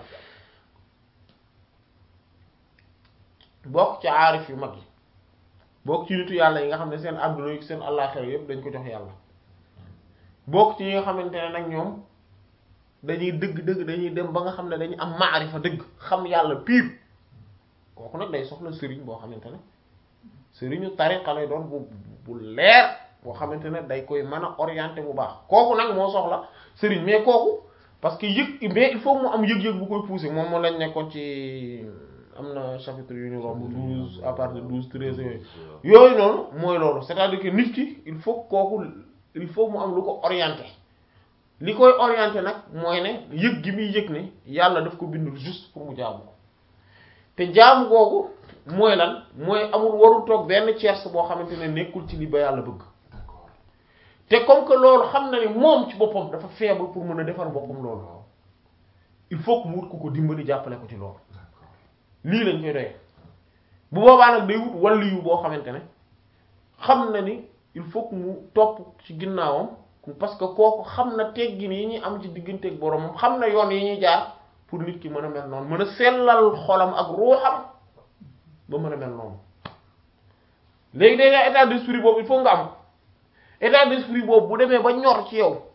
bokk ci aarif yu mag yi bokk ci nitu yàlla yi nga xam ne seen àdduna yi seen àllaaxira yépp dañ ko jox yàlla bokk ci yi nga xamante ne nag ñoom dañuy dëgg-dëgg dañuy dem ba nga xam ne dañuy am maarifa dëgg xam yàlla piir kooku nag day soxla sëriñ boo xamante ne sëriñu tariqa lay doon bu bu leer boo xamante ne day koy mën a orienter bu baax kooku nag moo soxla sëriñ mais kooku parce que yëg mais il faut mu am yëg-yëg bu koy pousser moom moo lañ nekkoon ci am na chapitre yu ñu romb douze à partir de douze treize yooyu yooyu noonu mooy loolu c'est-à-dire que nit ki il faut kooku il faut mu am lu ko orienter li koy orienter nag mooy ne yëg gi muy yëg ne yàlla daf ko bindul juste pour mu jaamu ko te jaamu googu mooy lan mooy amul warul toog benn tiers boo xamante ne nekkul ci li ba yàlla bëgg te comme que loolu xam na ne moom ci boppam dafa faible pour mën a defar boppam loolu il faut que mu wut ku ko dimbali jàppale ko ci loolu lii lañ koy doyee bu boobaa nag day wut wàllu yu boo xamante ne xam na ni il faut que mu topp ci ginnaawam parce que kooku xam na teggin yi ñuy am ci digganteeg boromam xam na yoon yi ñuy jaar pour nit ki mën a mel noonu mën a sellal xolam ak ruuxam ba mën a mel noonu léegi déjà état d'esprit boobu il faut nga am état d'esprit boobu bu demee ba ñor ci yow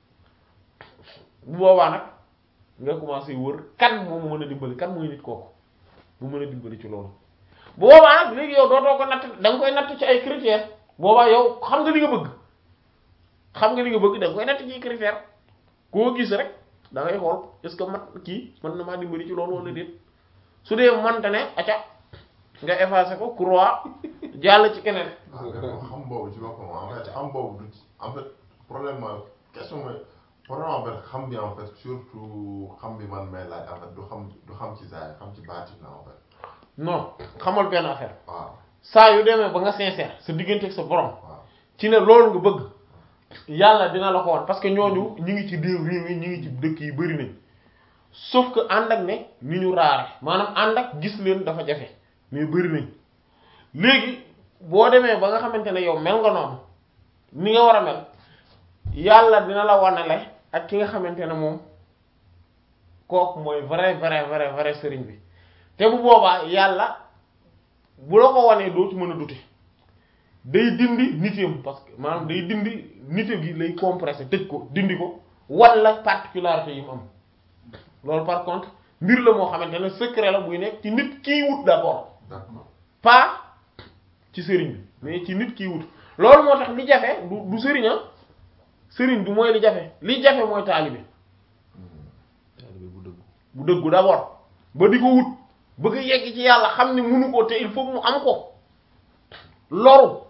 bu boobaa nag nga commencé wër kan moo mën a dimbali kan mooy nit kooku bu mën a dimbali ci loolu bu boobaa nag léegi yow dootoo ko natt da nga koy natt ci ay critères boobaa yow xam nga li nga bëgg xam nga li nga bëgg da nga koy natt ci ay critères koo gis rek da ngay xool est-ce que mat kii mën na maa dimbali ci loolu wala déet su dee mënta ne acca nga effacé ko croix jàll ci keneen. xam boobu ci boppam en fait xam boobu du en fait problème question mooy problème en fait xam bi en fait surtout xam bi man may laaj en fait du xam du xam ci zaay xam ci baatin la en fait. non xamal benn affaire. waaw saa yu demee ba nga sincère sa diggante ak sa borom. waaw ci ne loolu nga bëgg. yàlla dina la ko wan parce que ñooñu ñu ngi ci réew réew yi ñu ngi ci dëkk yi bari nañ sauf que ànd ak ne ni ñu raare maanaam ànd ak gis leen dafa jafe mais bari nañ léegi boo demee ba nga xamante ne yow mel nga noonu ni nga war a mel yàlla dina la wanale ak ki nga xamante ne moom kooku mooy vrai vrai vrai vrai sëriñ bi te bu boobaa yàlla bu la ko wanee doo ci mën a dute day dindi nitam parce que maanaam day dindi nite gi lay compressé tëj ko dindi ko walla particularité yi mu am loolu par contre mbir la moo xamante ne secret la buy nekk ci nit kiy wut d'abord d'accord pas ci sëriñ bi mais ci nit kiy wut loolu moo tax li jafe du du sëriñ ah sëriñ du mooy li jafe li jafe mooy taalibe taalibe bu dëggu bu dëggu d'abord ba di ko wut bëgg a yegg ci yàlla xam ne munu ko te il faut mu am ko loru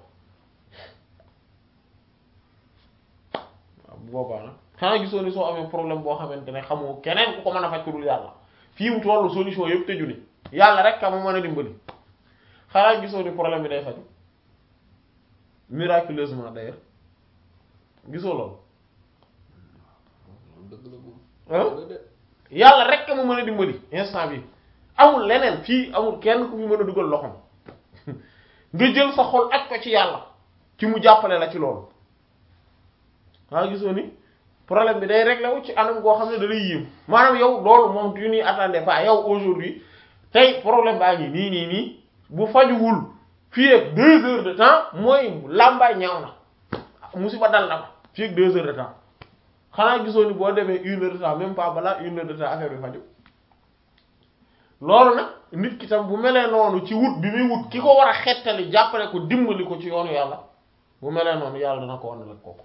bu boobaa nag xanaa gisoo ni soo amee problème boo xamante ne xamoo keneen ku ko mën a faj ku dul yàlla fii mu tollu solution yëpp tëju ni yàlla rek ka ma mën a dimbali xanaa gisoo ni problème bi day faju miraculeusement d'ailleurs gisoo loolu dëgg la moom ah yàlla rek ka ma mën a dimbali instant bi amul leneen fii amul kenn ku fi mën a dugal loxoom nga jël sa xol aj ko ci yàlla ci mu jàppale la ci loolu waa gisoo ni problème bi day réglé wu ci anam goo xam ne da lay yéem maanaam yow loolu moom tu n'y attendais pas yow aujourd'hui tey problème baa ngi nii nii nii bu fajuwul fii ak deux heures de temps mooy làmbaay ñaaw na musiba dal na ko fii ak deux heures de temps xanaa gisoo ni boo demee une heure de temps même pas balaa une heure de temps affaire bi faju loolu nag nit ki tam bu melee noonu ci wut bi muy wut ki ko war a xettali jàppale ko dimbali ko ci yoonu yàlla bu melee noonu yàlla dana ko wan la kooku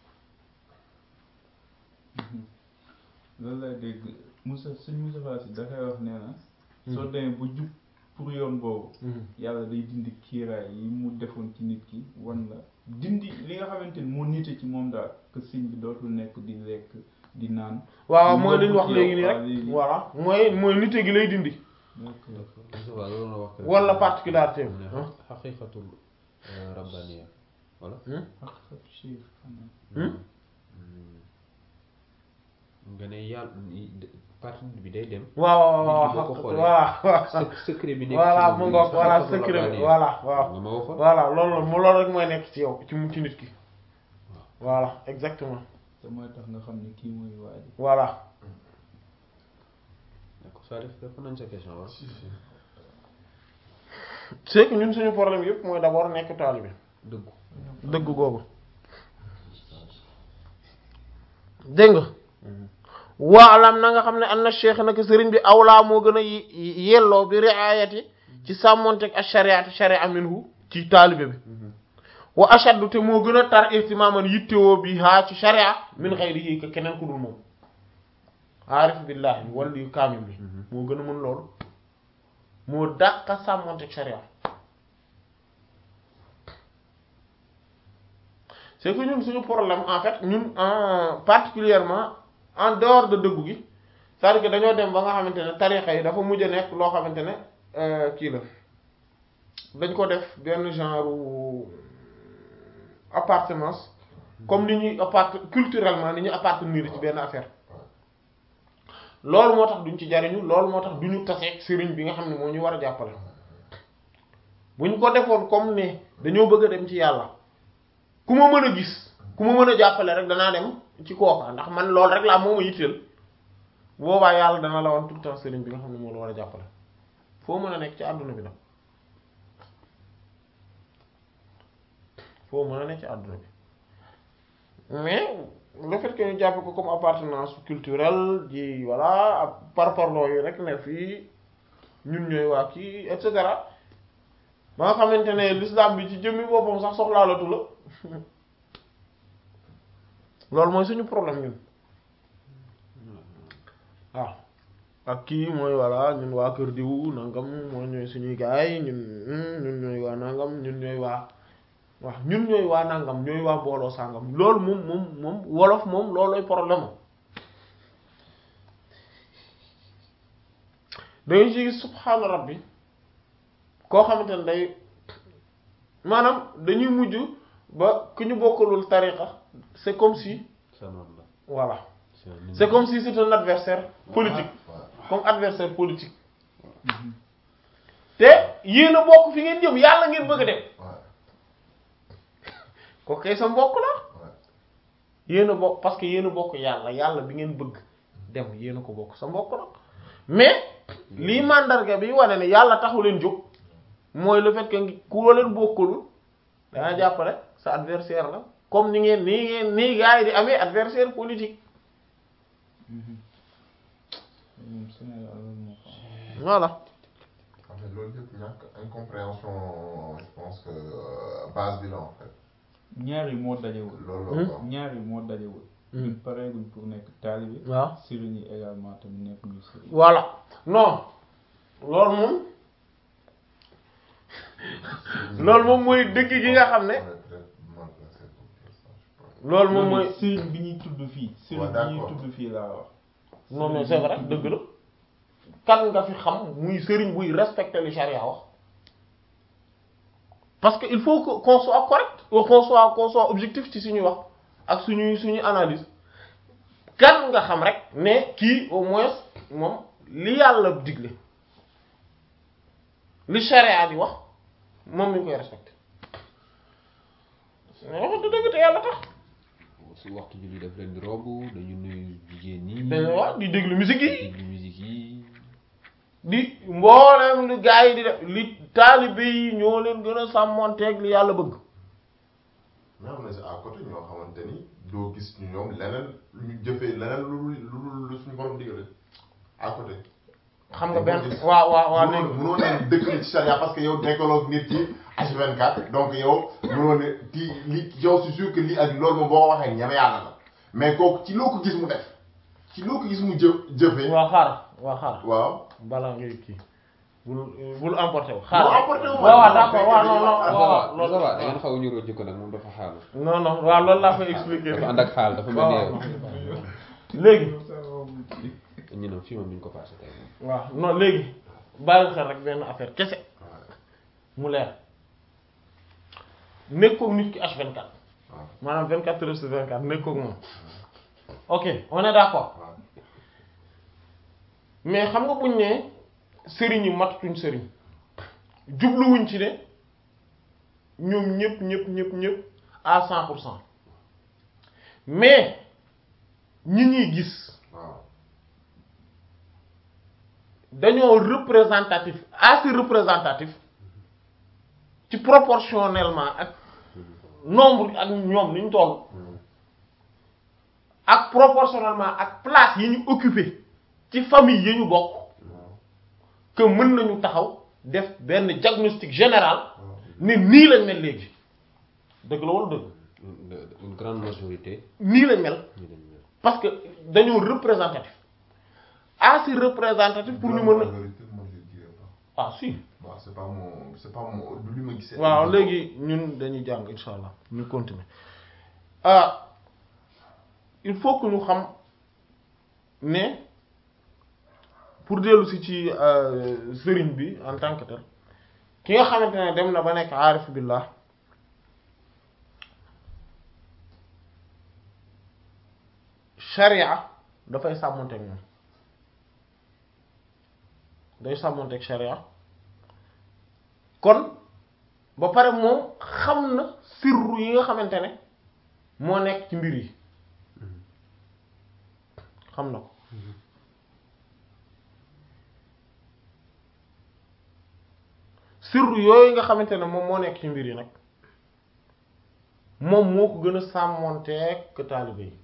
loolu lay dégg Moussa suñ Moussa Fassi dafay wax nee na soo demee bu jub pour yoon boobu yàlla day dindi kiiraay yi mu defoon ci nit ki wan la dindi li nga xamante ni moo nite ci moom daal que siñ bi dootul nekk di lekk di naan waaw mooy li ñu wax léegi nii rek voilà mooy mooy nite gi lay dindi wala particularité mu ne xaqiqatul rabbaniya wala xaqiqatu cheikh nga ne yàlla partie bi day dem waaw waaw boo ko xoolee waaw secret bi nekk voilà mu ngoog voilà secret bi voilà waaw nga ma waxoon voilà loolu la mu loolu rek mooy nekk ci yow ci mu ci nit ki voilà exactement te mooy tax nga xam ne kii mooy waaji voilà d'accord ça def dafa nañ sa question waaw c'est que ñun suñu problème yëpp mooy d'abord nekk taalibe dëggu dëgg googu dégg nga waalam na nga xam ne am na cheikh nag sëriñ bi awlaa moo gën a yelloo bi riayati ci sàmmonteeg ak shariati sharia minhu ci taalibe bi wa ashaddu te moo gën a tar ihtimaman yittewoo bi haa ci sharia min ghayrihi ka keneen ku dul moom aarif billahi wala yu kaamil bi moo gën a mën loolu moo dàqa sàmmonteeg sharia c'est que ñun suñu problème en fait ñun en particulièrement en dehors de dëggu gi c'est-à-dire que dañoo dem ba nga xamante ne tarixa yi dafa mujj a nekk loo xamante ne kii la dañ ko def benn genre appartenance comme ni ñuy appart culturellement ni ñuy appartenir ci benn affaire loolu moo tax duñ ci jariñu loolu moo tax duñu taseeg sëriñ bi nga xam ne moo ñu war a jàppale bu ñu ko defoon comme ne dañoo bëgg a dem ci yàlla ku ma mën a gis ku ma mën a jàppale rek danaa dem ci kooka ndax man loolu rek laa moo ma yitteel boobaa yàlla dana la woon tout le temps sëriñ bi nga xam ne moo la war a jàppale foo mën a nekk ci àdduna bi nag foo mën a nekk ci àdduna bi mais le fait que ñu jàppe ko comme appartenance culturelle ji voilà ak parparloo yi rek ne fii ñun ñooy waa kii et cetera ba nga xamante ne l'islam bi ci jëmmi boppam sax soxlaalatu la loolu mooy suñu problème ñun waaw ak kii mooy voilà ñun waa kër diwu nangam mooy ñooy suñuy gaay ñun ñun ñooy waa nangam ñun ñooy waa waaw ñun ñooy waa nangam ñooy waa booloo sàngam loolu moom moom moom wolof moom loolooy problème am dañuy ci subhaana rabbi koo xamante ne day maanaam dañuy mujj ba ku ñu bokkalul tariqa c'est comme si voilà c'est comme si c'est un adversaire politique comme adversaire politique te yéen a bokk fi ngeen jëm yàlla ngeen bëgg a dem ko kay sa mbokk la yéen a bokk parce que yéen a bokk yàlla yàlla bi ngeen bëgg dem yéen a ko bokk sa mbokk la mais lii mandarga bi wane ne yàlla taxu leen jóg mooy le fait que ku leen bokkalul danga jàppale sa adversaire la comme ni ngeen nii ngeen nii gars yi di amee adversaire politique voilà en fait loolu yëpp ñàkk incompréhension je pense que base bi la en fait ñaar yi moo dajewul loolu la ñaar yi moo dajewul ñun pareeguñ pour nekk taalibe waaw sëriñ yi également tamit nekk ñu sëriñ voilà non loolu moom loolu moom mooy dëgg gi nga xam ne loolu moom mooy sëriñ bi ñuy tudd fii sëriñ bi ñuy tudd fii laa wax non mais c'est vrai dëgg la kan nga fi xam muy sëriñ buy respecter li charia wax parce que il faut que qu'on soit correct qu'on soit qu'on soit objectif ci suñuy wax ak suñuy suñuy analyse kan nga xam rek ne kii au moins moom li yàlla digle li charia di wax moom mi ngi koy respecté mais wax dëgg te yàlla tax su waxtu julli daf leen di romb dañu nuyu jigéen ñi dañu wax di déglu musique yi déglu musique yi di mbooleem li gaa yi di def li taalibe yi ñoo leen gën a sàmmonteeg li yàlla bëgg mais am na si à côté ñoo xamante ni doo gis ñu ñoom leneen ñu jëfee leneen lu lu lu suñu borom digale à côté xam nga benn waaw waaw waaw léegi mënoo ne dëkk ni ci charia parce que yow déggaloog nit ci H vingt-quatre donc yow mënoo ne ti li yow c'est sûr que lii ak loolu moom boo ko waxee ñeme yàlla la mais kooku ci loo ko gis mu def ci loo ko gis mu jëf jëfee waaw xaar waaw xaar waaw balaa ngay kii bul bul emporté wu xaar bul emporté wu waaw waaw d'accord waaw non non waaw loolu ça va da ngeen xaw a ñuroo jikko nag moom dafa xaal non non waaw loolu laa koy expliquer dafa ànd ak xaal dafa mel ni léegi ñu ne fii moom ñu ko passé tey moom waaw non léegi bàyyi xel rek benn affaire kese mu leer nekkoog nit ki H vingt-quatre maanaam vingt-quatre heures sur vingt-quatre nekkoog moom ok on est d'accord mais xam nga buñ ne sëriñ yi matutuñ sëriñ jubluwuñ ci ne ñoom ñëpp ñëpp ñëpp ñëpp à cent pour cent mais ñi ñuy gis dañoo représentatif assez représentatif ci proportionnellement ak nombre ak ñoom ni ñu toll ak proportionnellement ak place yi ñu occupé ci famille yi ñu bokk que mën nañu taxaw def benn diagnostic général ne nii lañ mel léegi dëgg la wala dëgg une grande majorité nii lañ mel ñu lañ mel parce que dañoo représentatif assez représentatif pour ñu mën a ah si bon c'est pas mon c'est pas mon du li ma gisee waaw léegi ñun dañuy jàng insha allah ñu continuer ah il faut que ñu xam ne pour dellu si ci sëriñ bi en tant que tel ki nga xamante ne dem na ba nekk aarif billah sharia dafay sàmmonteeg moom day sàmmonteeg sharia kon ba pare moom xam na sirru yi nga xamante ne moo nekk ci mbir yi xam na ko sirru yooyu nga xamante ne moom moo nekk ci mbir yi nag moom moo ko gën a sàmmonteeg que taalibe yi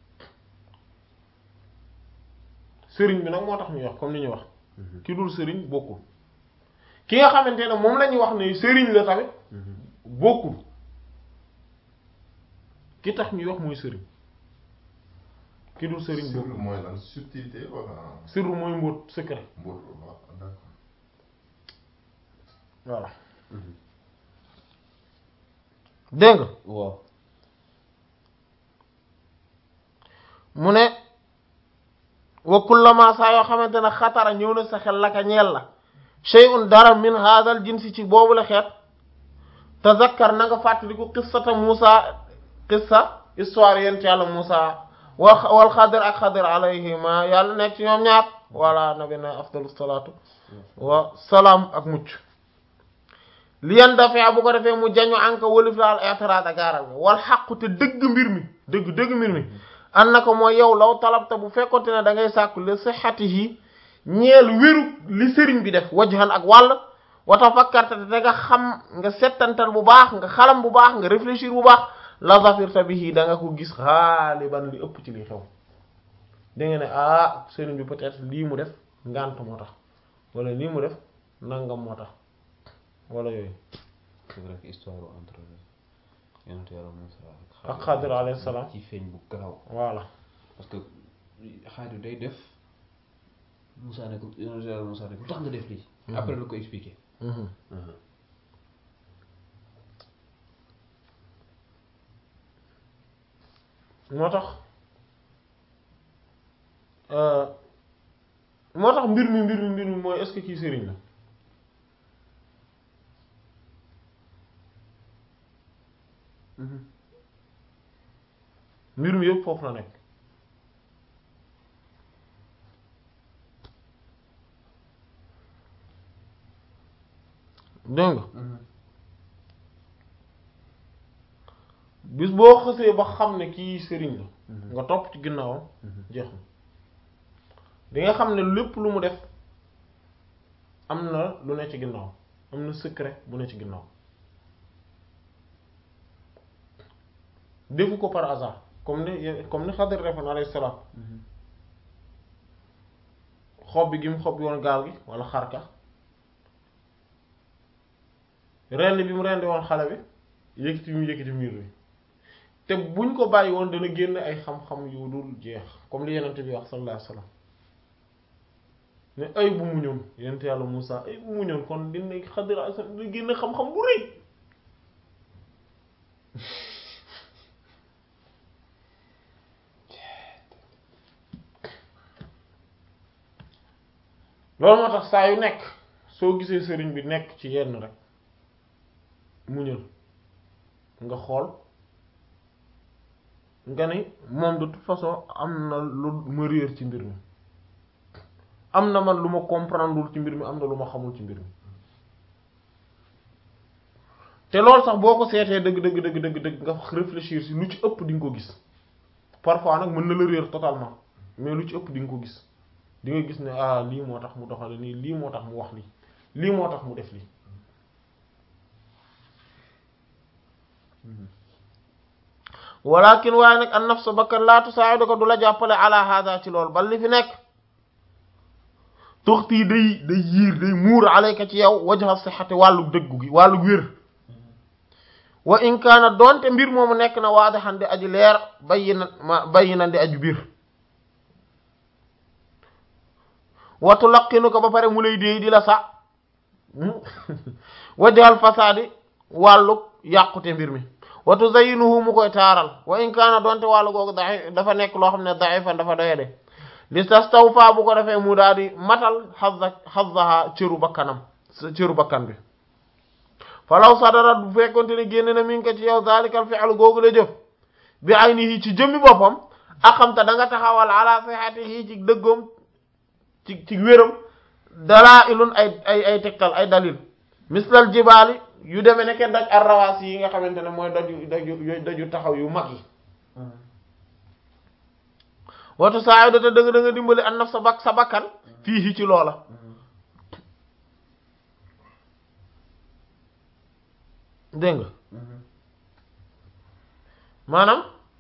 sëriñ bi nag moo tax ñuy wax comme ni ñuy wax ki dul sëriñ bokkul ki nga xamante ne moom la ñuy wax ne sëriñ la tamit bokkul ki tax ñuy wax mooy sëriñ ki dul sëriñ sirru bokkul mooy lan subtilité wala sirru mooy mbóot secret mbóot waaw d'accord voilà dégg nga waaw mu ne wa kullama saa yoo xamante ne xatara ñëw na sa xel laka ñeel la shay'un dara min hadal jinsi ci boobu la xeet tazakkar na nga fàttaliku qissata Muusa qissa histoire yent yàlla Muusa wa wal Xadir ak Xadir alayhima yàlla nekk ci ñoom ñaar wala nabina afdalu salaatu wa salaam ak mucc li yan dafee bu ko defee mu jañu anka walif la al i'tirad ak gaaral nga wal xaqu te dëgg mbir mi dëgg dëgg mbir mi an na ko mooy yow law talabta bu fekkonte ne da ngay sàkku li sihhatihi ñeel wéru li sëriñ bi def wajhan ak wàll wa tafakkarta te nga xam nga settantal bu baax nga xalam bu baax nga réfléchir bu baax la zafirta bihi da nga ko gis xaaliban li ëpp ci li xew da nga ne ah sëriñ bi peut-être lii mu def ngant moo tax wala lii mu def nangam moo tax wala yooyu c'est vrai que histoire entre yonent Yàlla Muusaa ak Xadir alayhi salaam ci feeñ bu gaaw voilà parce que Xadir day def Muusaa ne ko yonent Yàlla Muusaa ne ko lu tax nga def lii après la ko expliquer moo tax moo tax mbir mi mbir mi mbir mi mooy est-ce que kii sëriñ la mbir mi yëpp foofu la nekk dégg nga bis boo xësee ba xam ne kii sëriñ la nga topp ci ginnaawam jeex na di nga xam ne lépp lu mu def am na lu ne ci ginnaaw am na secret bu ne ci ginnaaw defu ko par hasard comme ni comme ni Xadir defoon alayhi salaam xob bi gi mu xob yoon gaal gi wala xarka rend bi mu rendi woon xale bi yëkkati bi mu yëkkati miir bi te buñ ko bàyyi woon dana génn ay xam-xam yu dul jeex comme li yenente bi wax sallallahu alayhi wasallam ne ay bu mu ñoon yenente yàlla Muusaa ay bu mu ñoon kon dina Xadir alayhi salaam dina génn xam-xam bu rëy loolu moo tax saa yu nekk soo gisee sëriñ bi nekk ci yenn rek muñal nga xool nga ni moom de toute façon am na lu ma réer ci mbir mi am na man lu ma comprendreul ci mbir mi am na lu ma xamul ci mbir mi te loolu sax boo ko seetee dëgg dëgg dëgg dëgg dëgg nga réfléchir si lu ci ëpp di nga ko gis parfois nag mën na la réer totalement mais lu ci ëpp di nga ko gis di nga gis ne ah lii moo tax mu doxale nii lii moo tax mu wax lii lii moo tax mu def lii walakin waaye nag an nafsu bakkan laa tusaa'idu ko du la jàppale ala hada ci loolu bal li fi nekk tuxti day day yiir day muur alayka ci yow wajha sihhati wàllu dëggu gi wàllu wér wa in kaana doonte mbir moomu nekk na waadaxan di aji leer bayyinan ma bayyinan di aju biir watu laqinu ko ba pare mu lay déey di la sa wajhal fasaadi wàllu yàqute mbir mi watu zayinuhu mu koy taaral wa in kaana doonte wàllu googu da dafa nekk loo xam ne da'ifan dafa doyade li tastawfa bu ko defee mu daal di matal xazza xazzaha cëru bakkanam cëru bakkan bi falaw sadara bu fekkonte ne génne na mi ngi ko ci yow zalikal fi'lu googu la jëf bi aynihi ci jëmmi boppam axamta da nga taxawal ala sihhatihi ci dëggoom ci ci wéram dalaa ilun ay ay ay tegtal ay dalil mislal jibaali yu demee nekke daj ar rawaas yi nga xamante ne mooy daju daju daju taxaw yu mag yi watu saa da nga da nga dimbali an naf sa bak sa bakkan fii ci loola dégg nga maanaam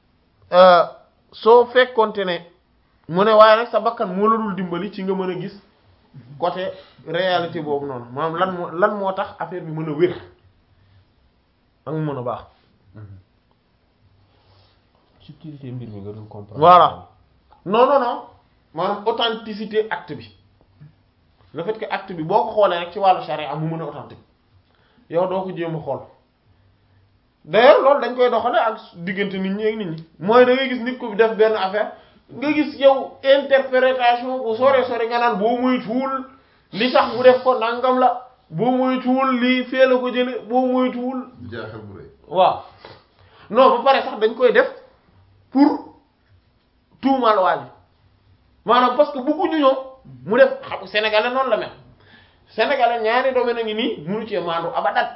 soo fekkonte ne mu ne waaye nag sa bakkan moo la dul dimbali ci nga mën a gis côté réalité boobu noonu maanaam lan moo lan moo tax affaire bi mën a wér ak mu mën a baax. subtilité mbir mi nga dul comprendre. voilà non non non maanaam authenticité acte bi le fait que acte bi boo ko xoolee rek ci wàllu charia mu mën a authentique yow doo ko jéem a xool d'ailleurs loolu dañ koy doxale ak diggante nit ñi ak nit ñi mooy da ngay gis nit ko def benn affaire nga gis yow interprétation bu sore sore nga naan boo muy tuul li tax mu def ko nangam la boo muy tuul lii fee la ko jële boo muy tuul jaaxal bu rëy. waaw non ba pare sax dañ koy def pour tuumaal waa ji maanaam parce que bëgguñu ñoom mu def xam sénégalais noonu la mel sénégalais ñaari domaine a ngi nii munu cee maandu abadat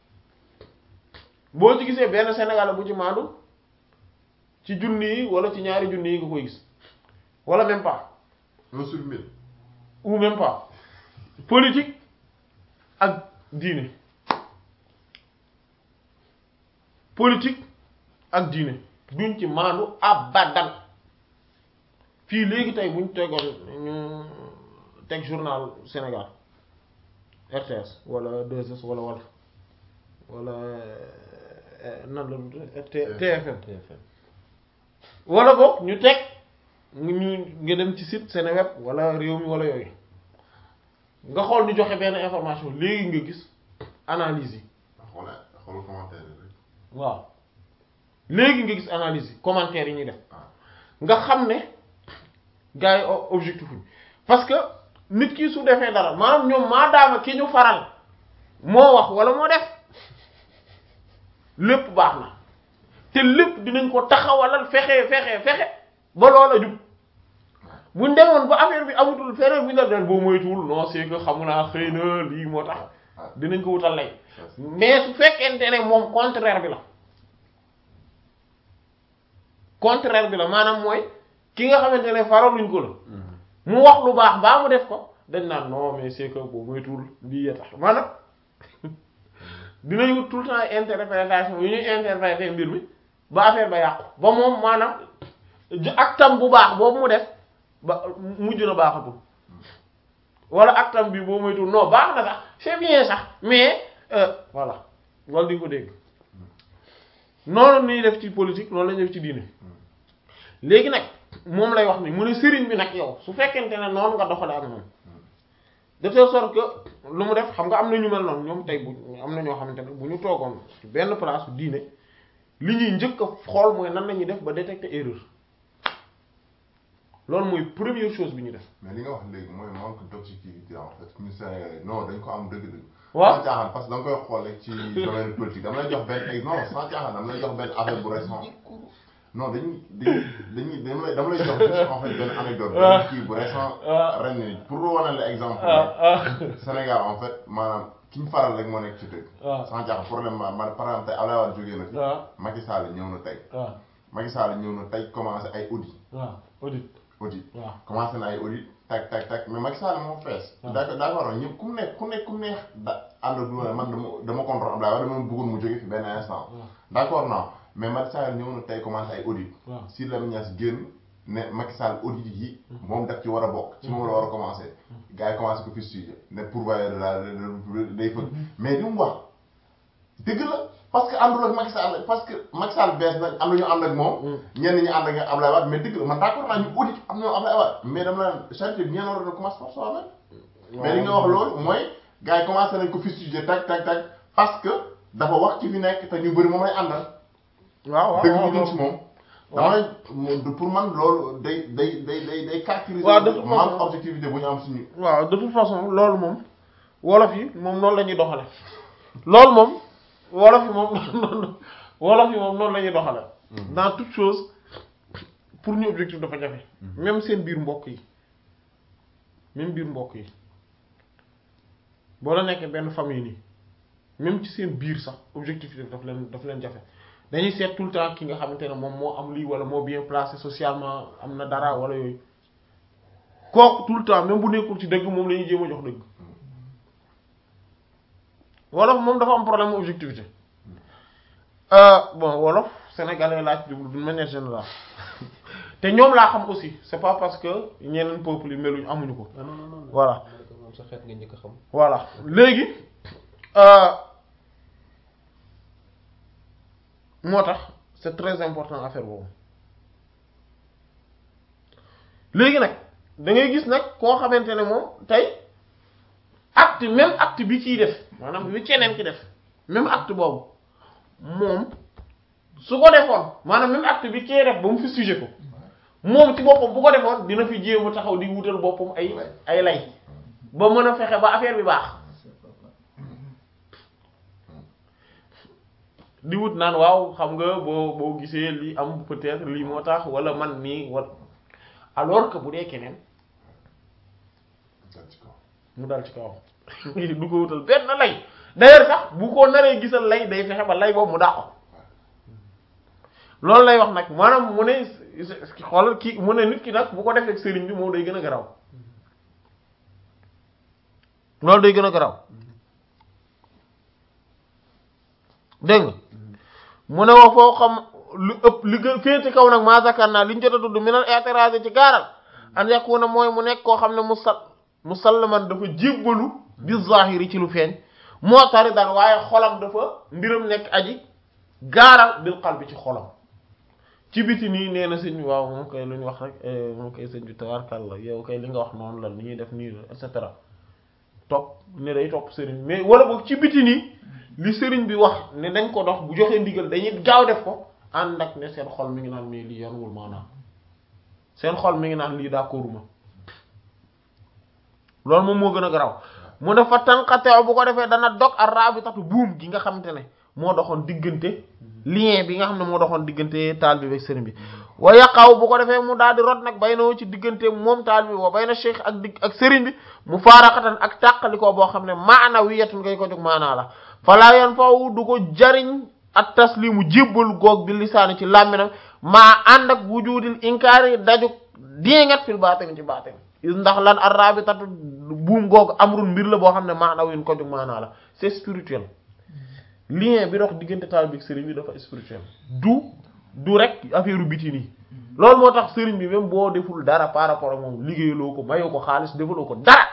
boo ci gisee benn sénégalais bu ci maandu ci junni yi wala ci ñaari junni yi nga koy gis wala même pas un sur mille. ou même pas politique ak diine politique ak diine duñ ci maandu abadan fii léegi tey buñ tegoon ñu teg journal Sénégal R T S wala deux S wala Walf wala nan la T F M wala boog ñu teg ñu nga dem ci site Seneweb wala réew mi wala yooyu nga xool ñu joxe benn information léegi nga gis analyse yi xoolal xoolal commentaire yi rek. waaw léegi nga gis analyse yi commentaire yi ñuy def nga xam ne gars yi objectif uñ parce que nit ki su defee dara maanaam ñoom maadaama ki ñu faral moo wax wala moo def lépp baax na te lépp dinañ ko taxawalal fexe fexe fexe ba loola jub buñ demoon ba affaire bi amatul fexe bu ñu la dal boo moytuwul non c'est que xamulaa xëy na lii moo tax dinañ ko wutal lay mais su fekkente ne moom contraire bi la contraire bi la maanaam mooy ki nga xamante ne faraluñ ko la mu wax lu baax baa mu def ko dañ naan non mais c'est que boo moytuwul lii ya tax maanaam dinañ wut tout le temps interprétation yu ñuy interpréter mbir mi ba affaire ba yàqu ba moom maanaam aktam bu baax boobu mu def ba mujj na baaxatul wala aktam bi boo moytuwul non baax na sax c'est bien sax mais voilà wala di nga ko dégg noonu ñuy def ci politique loolu lañuy def ci diine léegi nag moom lay wax ni mu ne sëriñ bi nag yow su fekkente ne noonu nga doxale ak moom de telle sorte que lu mu def xam nga am na ñu mel noonu ñoom tey bu am na ñoo xamante ne bu ñu toogoon ci benn place diine li ñuy njëkk a xool mooy nan la ñuy def ba détecter erreur loolu mooy première chose bi ñu def. mais li nga wax léegi mooy manque d'objectivité en fait ñu Sénégalais non dañ ko am dëgg-dëgg. waaw sans caaxaan parce que da nga koy xool rek ci domaine politique dama lay jox benn exemple non sans caaxaan dama lay jox benn affaire bu récent non dañuy dañuy dañuy dama lay jox juste en fait benn anecdote benn kii bu récent ren nii pour wane la exemple rek Sénégal en fait maanaam ki ñu faral rek moo nekk ci dëgg sans caaxaan problème ma man par exemple tey Abdoulaye Wade jógee na fi Macky Sall ñëw na tey Macky Sall ñëw na tey commencé ay audit waaw audit audit waaw commencé na ay audit tak tak tak mais Macky Sall moo fees d'accord d'accord ñëpp ku nekk ku nekk ku neex da ànd du man dama dama contre Abdoulaye Wade dama bëggoon mu jóge fi benn instant d'accord non mais Macky Sall ñëw na tey commencé ay audit si la Niass génn ne Macky Sall audit yi moom daf ci war a bokk ci moom la war a commencé gars yi commencé ko fustiger ne pourvoyeur de la day fëgg mais li mu wax dëgg la parce que àndul ak Macky Sall parce que Macky Sall bees na am na ñu ànd ak moom ñenn ñi ànd ak Abdoulaye Wade mais dëgg la man d'accord naa ñu audit am na ñoo Abdoulaye Wade mais dama la charité bien ordonnée commence par soi-même mais li nga wax loolu mooy gars yi commencé nañ ko fustiger tak tak tak parce que dafa wax ci fi nekk te ñu bëri moom lay àndal waaw waaw dëgg ñu ci moom damay pour man loolu day day day day day caractériser waaw de toute façon manque objectivité bu ñu am suñu waaw de toute façon loolu moom wolof yi moom noonu la ñuy doxale loolu moom wolof yi moom wolof yi moom noonu la ñuy doxale dans toute chose pour ñu objectif dafa jafe même seen biir mbokk yi même biir mbokk yi boo la nekkee benn famille nii même ci seen biir sax objectif daf leen daf leen jafe dañuy seet tout le temps ki nga xamante ne moom moo am lii wala moo bien placé socialement am na dara wala yooyu kooku tout le temps même bu nekkul ci dëgg moom la ñuy jéem a jox dëgg wolof moom dafa am problème objectivité bon wolof sénégalais laa ci jublu d'une manière générale te ñoom laa xam aussi c'est pas parce que ñeneen peuples yi meluñ amuñu ko. non non non voilà moom sa xeet nga njëkk a xam. voilà léegi moo tax c'est très important affaire boobu léegi nag da ngay gis nag koo xamante ne moom tey acte même acte bi ciy def maanaam bi keneen ki def même acte boobu moom su ko defoon maanaam même acte bi kee def ba mu fi sujet ko moom ci boppam bu ko defoon dina fi jéem a taxaw di wutal boppam ay ay lay ba mën a fexe ba affaire bi baax di wut naan waaw xam nga boo boo gisee lii am peut-être lii moo tax wala man nii wala alors que bu dee keneen mu dal ci kawam du ko wutal benn lay d'ailleurs sax bu ko naree gisal lay day fexe ba lay boobu mu dàq ko loolu lay wax nag maanaam mu ne xoolal ki mu ne nit ki nag bu ko defee sëriñ bi moom day gën a garaw loolu day gën a garaw dégg nga mu ne wa foo xam lu ëpp li gën féete kaw nag maa zakar naa li ñu jot a tudd minal i'tiraz ci gaaral an yakuna mooy mu nekk koo xam ne musal musallaman dafa jébbalu bi zahiri ci lu feeñ moo tari daan waaye xolam dafa mbiram nekk aji gaaral bil qalbi ci xolam ci biti nii nee na sëñ bi waaw moom koy lu ñu wax rek moom koy sëñ bi tabarkàlla yow kay li nga wax noonu la ni ñuy def nii la et cetera topp ne day topp sëriñ mais wala boog ci biti nii li sëriñ bi wax ne dañ ko dox bu joxee ndigal dañuy gaaw def ko ànd ak ne seen xol mi ngi naan mais lii yanuwul maanaam seen xol mi ngi naan lii d'accorduma loolu moom moo gën a garaw mu ne fa tànqateew bu ko defee dana dog ak rabitatu buum gi nga xamante ne moo doxoon diggante lien bi nga xam ne moo doxoon diggante taal bi ak sëriñ bi wa yaqaw bu ko defee mu daal di rot nag bay na ci diggante moom taal bi wa bay na cheikh ak dig ak sëriñ bi mu faaraxatan ak tàqalikoo boo xam ne maana wiyatun ngay ko jóg maanaa la falaa yan faw du ko jariñ ak taslimu jébbalu goog bi lisaani ci làmminam maa ànd ak wujudil inkaari daju diingat fil baatin ci baatin ndax lan ar rabitatu buum googu amrun mbir la boo xam ne maana win ko jóg maanaa la c'est spirituel lien bi dox diggante taal bi ak sëriñ bi dafa spirituel du du rek affaire biti nii loolu moo tax sëriñ bi même boo deful dara par rapport ak moom liggéeyaloo ko mayoo ko xaalis defaloo ko dara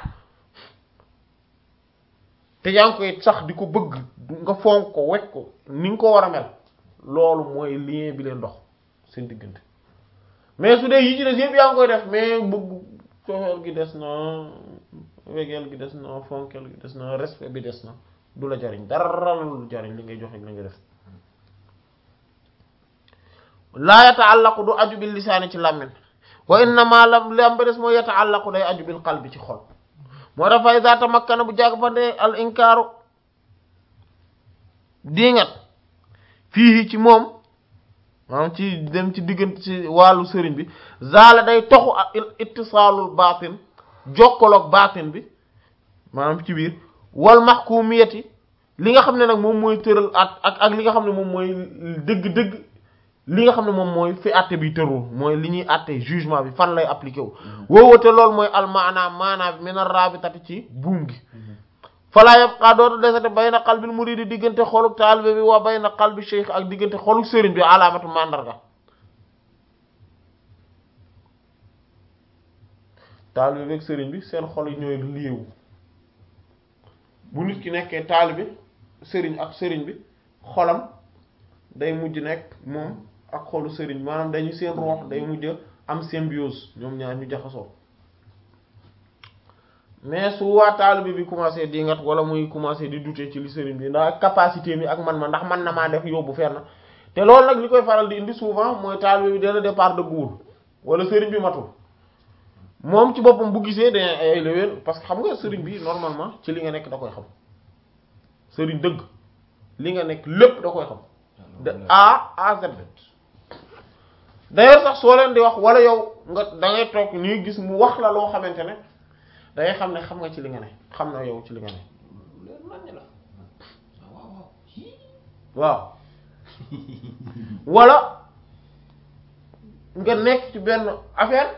te yaa ngi koy sax di ko bëgg nga fonk ko wekk ko ni nga ko war a mel loolu mooy lien bi leen dox seen diggante mais su dee yi ci des yëpp yaa ngi koy def mais bëgg coxeel gi des na wegeel gi des na fonkeel gi des na respect bi des na du la jariñ dara la lu jariñ li ngay joxe li nga def laa yataallaqu du aju bil lisaani ci làmmiñ wa innama lam li am ba des mooy yataallaqu day aju bil qalbi ci xol moo tax fa iza tamakkana bu jàgg fande al inkaaru diingat fii ci moom maanaam ci dem ci diggante ci wàllu sëriñ bi zaala day toxu ak ittisaalul baatin jokkaloog baatin bi maanaam ci biir wal mahkumiyati li nga xam ne nag moom mooy tëral at ak ak li nga xam ne moom mooy dëgg-dëgg li nga xam ne moom mooy fi àtte bi tëroo mooy li ñuy àtte jugement bi fan lay appliqué wu woowate loolu mooy almaana maana bi min ar-rabitati ci buum gi falaa yabqa dootu desate bayna qalbil muridi diggante xoluk taalibe bi wa bayna qalbi cheikh ak diggante xoluk sëriñ bi alaamatu mandarga taalibe bi ak sëriñ bi seen xol yi ñooy liewu bu nit ki nekkee taalibe sëriñ ak sëriñ bi xolam day mujj nekk moom ak xolu sëriñ maanaam dañu seen roox day mujj am symbiose ñoom ñaar ñu jaxasoo mais su waa taalibe bi commencé di ngat wala muy commencé di douter ci li sëriñ bi ndax capacité mi ak man ma ndax man na maa def yóbbu fenn te loolu nag li koy faral di indi souvent mooy taalibe bi dès le départ de guur wala sëriñ bi matul moom ci boppam bu gisee dañ ay léwéen parce que xam nga sëriñ bi normalement ci li nga nekk da koy xam sëriñ dëgg li nga nekk lépp da koy xam de A à Z d'ailleurs sax soo leen di wax wala yow nga da ngay toog nii gis mu wax la loo xamante ne da ngay xam ne xam nga ci li nga ne xam na yow ci li nga ne waaw wala nga nekk ci benn affaire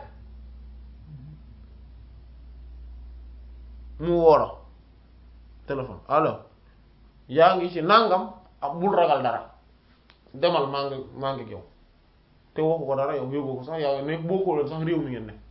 mu woola téléphone allo yaa ngi ci nangam ak bul ragal dara demal maa ngi maa ngi yow te waxu ko dara yow yóbbu ko sax yow nekk boo ko sax réew mi ngeen ne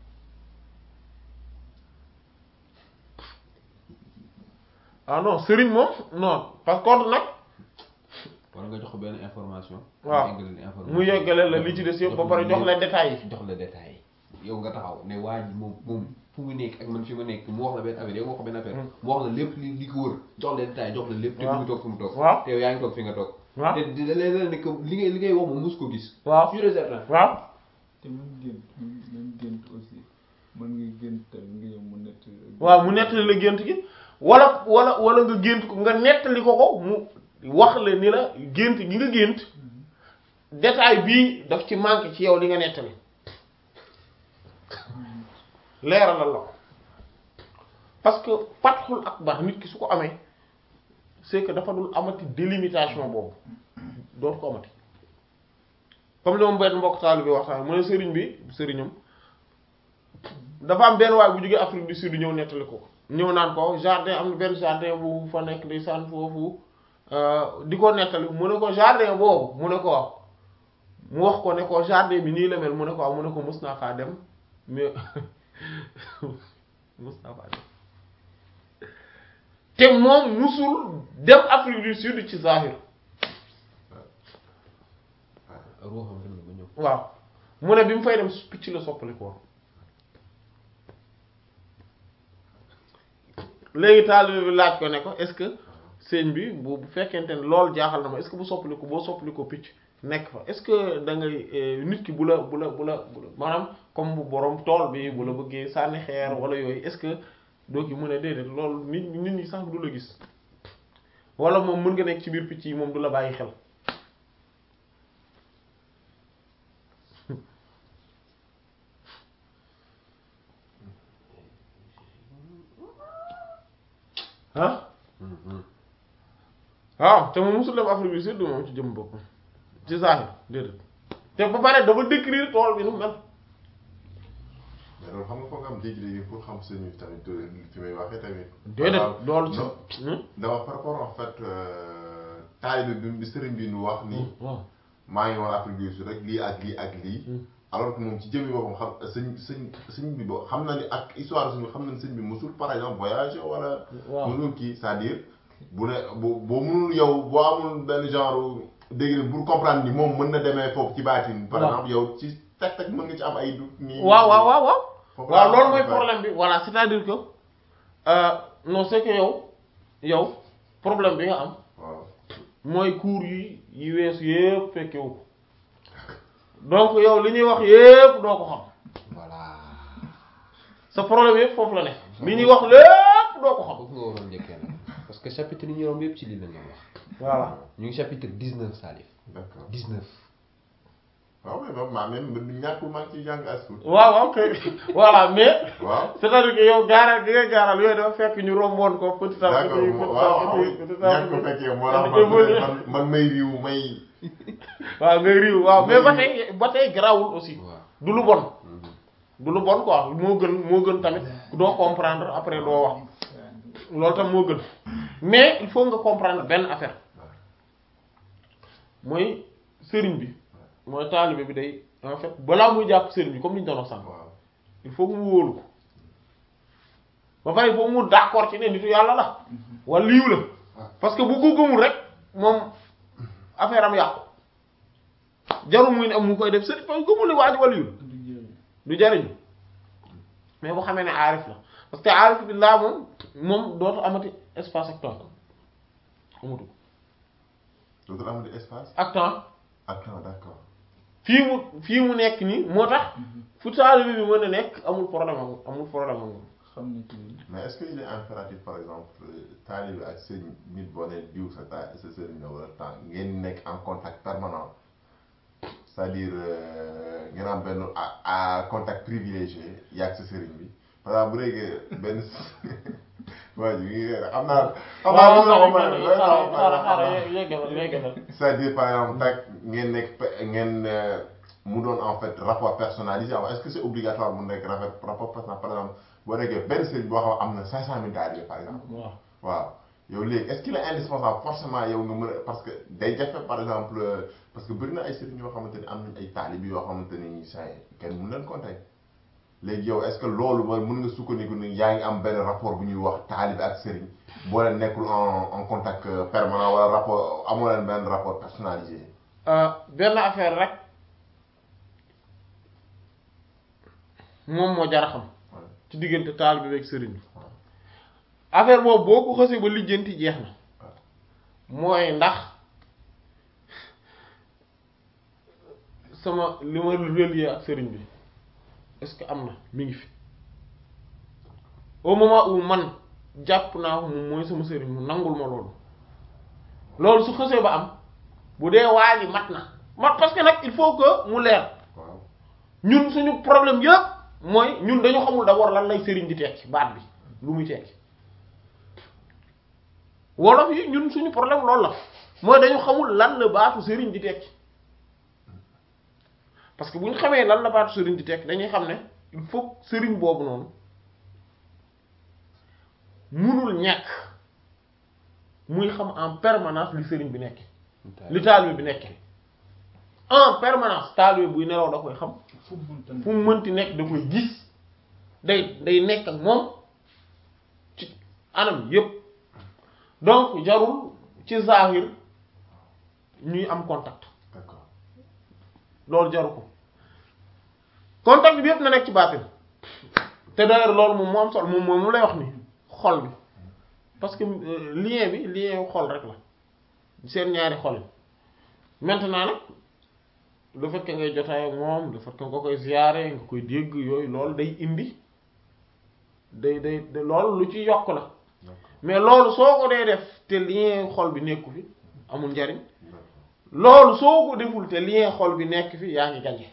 ah non sëriñ moom non par contre nag wala nga jox ko benn information. waaw mu yeggale la li ci des yëpp ba pare jox la détails yi. jox la détails yi yow nga taxaw ne waa ji moom moom fu mu nekk ak man fi ma nekk mu wax la benn affaire yow nga wax ko benn affaire. mu wax la lépp li li ko wër jox la détails jox la lépp. te mu ngi toog fi mu toog. waaw te yow yaa ngi toog fi nga toog. waaw te di da leen ne que li ngay li ngay wax moom mos ko gis. waaw sûr et certain. waaw. te même gént même gént aussi mën nga gént tamit nga yow mu nettali. waaw mu nettali la gént gi wala wala wala nga gént ko nga nettali ko ko mu wax la ni la gént gi nga gént détail bii daf ci manqué ci yow li nga nettali leeralal la ko parce que fatxul akbar nit ki su ko amee c'est que dafa dul amati délimitation boobu dootu ko amati comme li moom benn mbokk taalibe bi waxtaan mu ne sëriñ bi sëriñam dafa am benn waay bu jógee Afrique du Sud ñëw nettali ko ñëw naan ko jardin am na benn jardin bu fa nekk di sànn foofu di ko nettali mu ne ko jardin boobu mu ne ko wax mu wax ko ne ko jardin bi nii la mel mu ne ko wax mu ne ko mës naa faa dem mais mës naa faa dem te moom musul dem Afrique du Sud ci zahir ruuxam dem na ba ñëw. waaw mu ne bi mu fay dem picc la soppali ko léegi taalibe bi laaj ko ne ko est-ce que sëñ bi bu bu fekkente ne loolu jaaxal na ma est-ce que bu soppali ko boo soppali ko picc nekk fa est-ce que da ngay nit ki bu la bu la bu la maanaam comme bu borom tool bi bu la bëggee sànni xeer wala yooyu est-ce que doo ki mën a déedéet loolu nit nit ñi sax du la gis wala moom mën nga nekk ci biir picc yi moom du la bàyyi xel ah waaw te moom musul dem Afrique du Sud moom ci jëm boppam ci zahir déedéet te ba pare dafa décrire tool bi nu mel. mais loolu xam nga foog nga am dégg-dégg pour xam sëñ bi tamit fi may waxee tamit. déedéet loolu ci. dama par rapport en fait taalibe bi bi sëriñ bi nu wax ni. waaw maa ngi woon Afrique du Sud rek lii ak lii ak lii. alors que moom ci jëmmi boppam xam sëñ sëñ sëñ bi bo xam na ni ak histoire suñu xam na ni sëñ bi mosul par exemple voyage wala. waaw mënul kii c'est-à-dire bu ne bu boo mënul yow boo amul benn genre dégg pour comprendre ni moom mën na demee foofu ci baatin. par exemple yow ci teg teg mën nga ci am ay doute. nii waaw waaw waaw waaw. foofu waaw loolu mooy problème bi voilà c'est-à-dire que euh, non c'est que yow yow problème bi nga am. waaw mooy cours yi yi weesu yépp fekkewu ko donc yow li ñuy wax yépp doo ko xam voilà. sa problème yépp foofu la ne li ñuy wax lépp doo ko xam foofu nga waroon njëkkee nag parce que chapitre yi ñu romb yépp ci lii la ñu wax. voilà ñu ngi chapitre dix-neuf Salif. d'accord dix-neuf. waaw mais moom maa même ñàkkul maa ngi ciy jàng as tuut. waaw waaw kay voilà mais waaw c'est-à-dire que yow gaaral gi nga gaaral yooyu dafa fekk ñu romboon ko petit à d'accord petit mo- petit waaw à waaw petit petit à ñàkk ko petit fekkee moo tax Dafa man bëri. man man may riiw may. waaw ngay riiw waaw mais ba tey ba tey garaawul aussi waaw. du lu bon du lu bon quoi moo gën moo gën tamit doo comprendre après doo wax loolu tam moo gën mais il faut nga comprendre benn affaire mooy sëriñ bi mooy taalibe bi day en fait balaa muy jàpp sëriñ bi comme ni ñu doon wax sànq waaw il faut que mu wóolu ko ba pare il faut mu d'accord ci ne nitu yàlla la wala liiw la parce que bu ko gëmul rek moom affaire am yàqu jarul muy ne am mu koy def sëriñ parce que gëmul ne waa ji wala liiw la du jëriñ. du jariñ mais bu xamee ne aarif la parce que aarif bi laa moom moom dootu amati espace ak temps amatu dootul amati espace ak temps ak temps d'accord. fii mu fii mu nekk nii moo tax fu taalibe bi mën a nekk amul problème am amul problème am xam na ci lii. mais est-ce que il est impératif par exemple taalibe ak sëñ nit boo nee diw sa ta sa sëriñ la wala temps ngeen nekk en contact permanent c'est-à-dire euh, ngeen am benn à à contact privilégié yàgg sa sëriñ bi par exemple bu dee benn waa ji xam naa xam waaw naa waaw lu xaaral ma xaaral xaaral yeggalal yeggalal. c'est-à-dire par exemple tag ngeen nekk pe- ngeen euh, mu doon en fait rapport personnalisé est-ce que c'est obligatoire mu nekk rapport rapport personnalisé par exemple boo nekkee benn sëriñ boo xam am na cinq cent mille taalibe par exemple. waaw waaw yow léegi est-ce qu'il est indispensable forcément yow nga mën a parce que day jafe par exemple euh, parce que bëri na ay sëriñ yoo xamante ni am nañ ay taalibe yoo xamante ni saa kenn mënu leen compter léegi yow est-ce que loolu mooy mën nga sukkandiku ni yaa ngi am benn rapport bu ñuy wax taalibe ak sëriñ boo leen nekkul en en contact euh, permanent wala rapport amoo leen benn rapport personnalisé. benn affaire rek moom moo jar a xam ci diggante taalibe bi ak sëriñ bi affaire boobu boo ko xësee ba lijjanti jeex na mooy ndax sama li ma relier ak sëriñ bi est-ce que am na mi ngi fi au moment où man jàpp naa ko moom mooy sama sëriñ mu nangul ma loolu loolu su xësee ba am bu dee waa ji mat na mat parce que nag il faut que mu leer waaw ñun suñu problème yëpp mooy ñun dañu xamul d'abord lan lay sëriñ di tekki baat bi lu muy tekki wolof yi ñun suñu problème loolu la mooy dañu xamul lan la baatu sëriñ di tekki parce que bu ñu xamee lan la baatu sëriñ di tekki dañuy xam ne il faut sëriñ boobu noonu munul ñàkk muy xam en permanence li sëriñ bi nekk li taalibe bi nekk en permanence taalibe buy nelaw da koy xam fu mu mënta fu mu mënti nekk da koy gis day day nekk ak moom ci anam yépp donc jarul ci zahir ñuy am contact d'accord loolu jaru ko contact bi yépp na nekk ci baatin te d'ailleurs loolu moom moo am solo moom moom mu lay wax ni xol bi parce que euh, lien bi lien wu xol rek la seen ñaari xol yi maintenant nag le fait que ngay jotaay ak moom le fait que nga koy ziyaare nga koy dégg yooyu loolu day indi day day loolu lu ci yokk la mais loolu soo ko dee def te lien xol bi nekku fi amul njariñ loolu soo ko deful te lien xol bi nekk fi yaa ngi gañe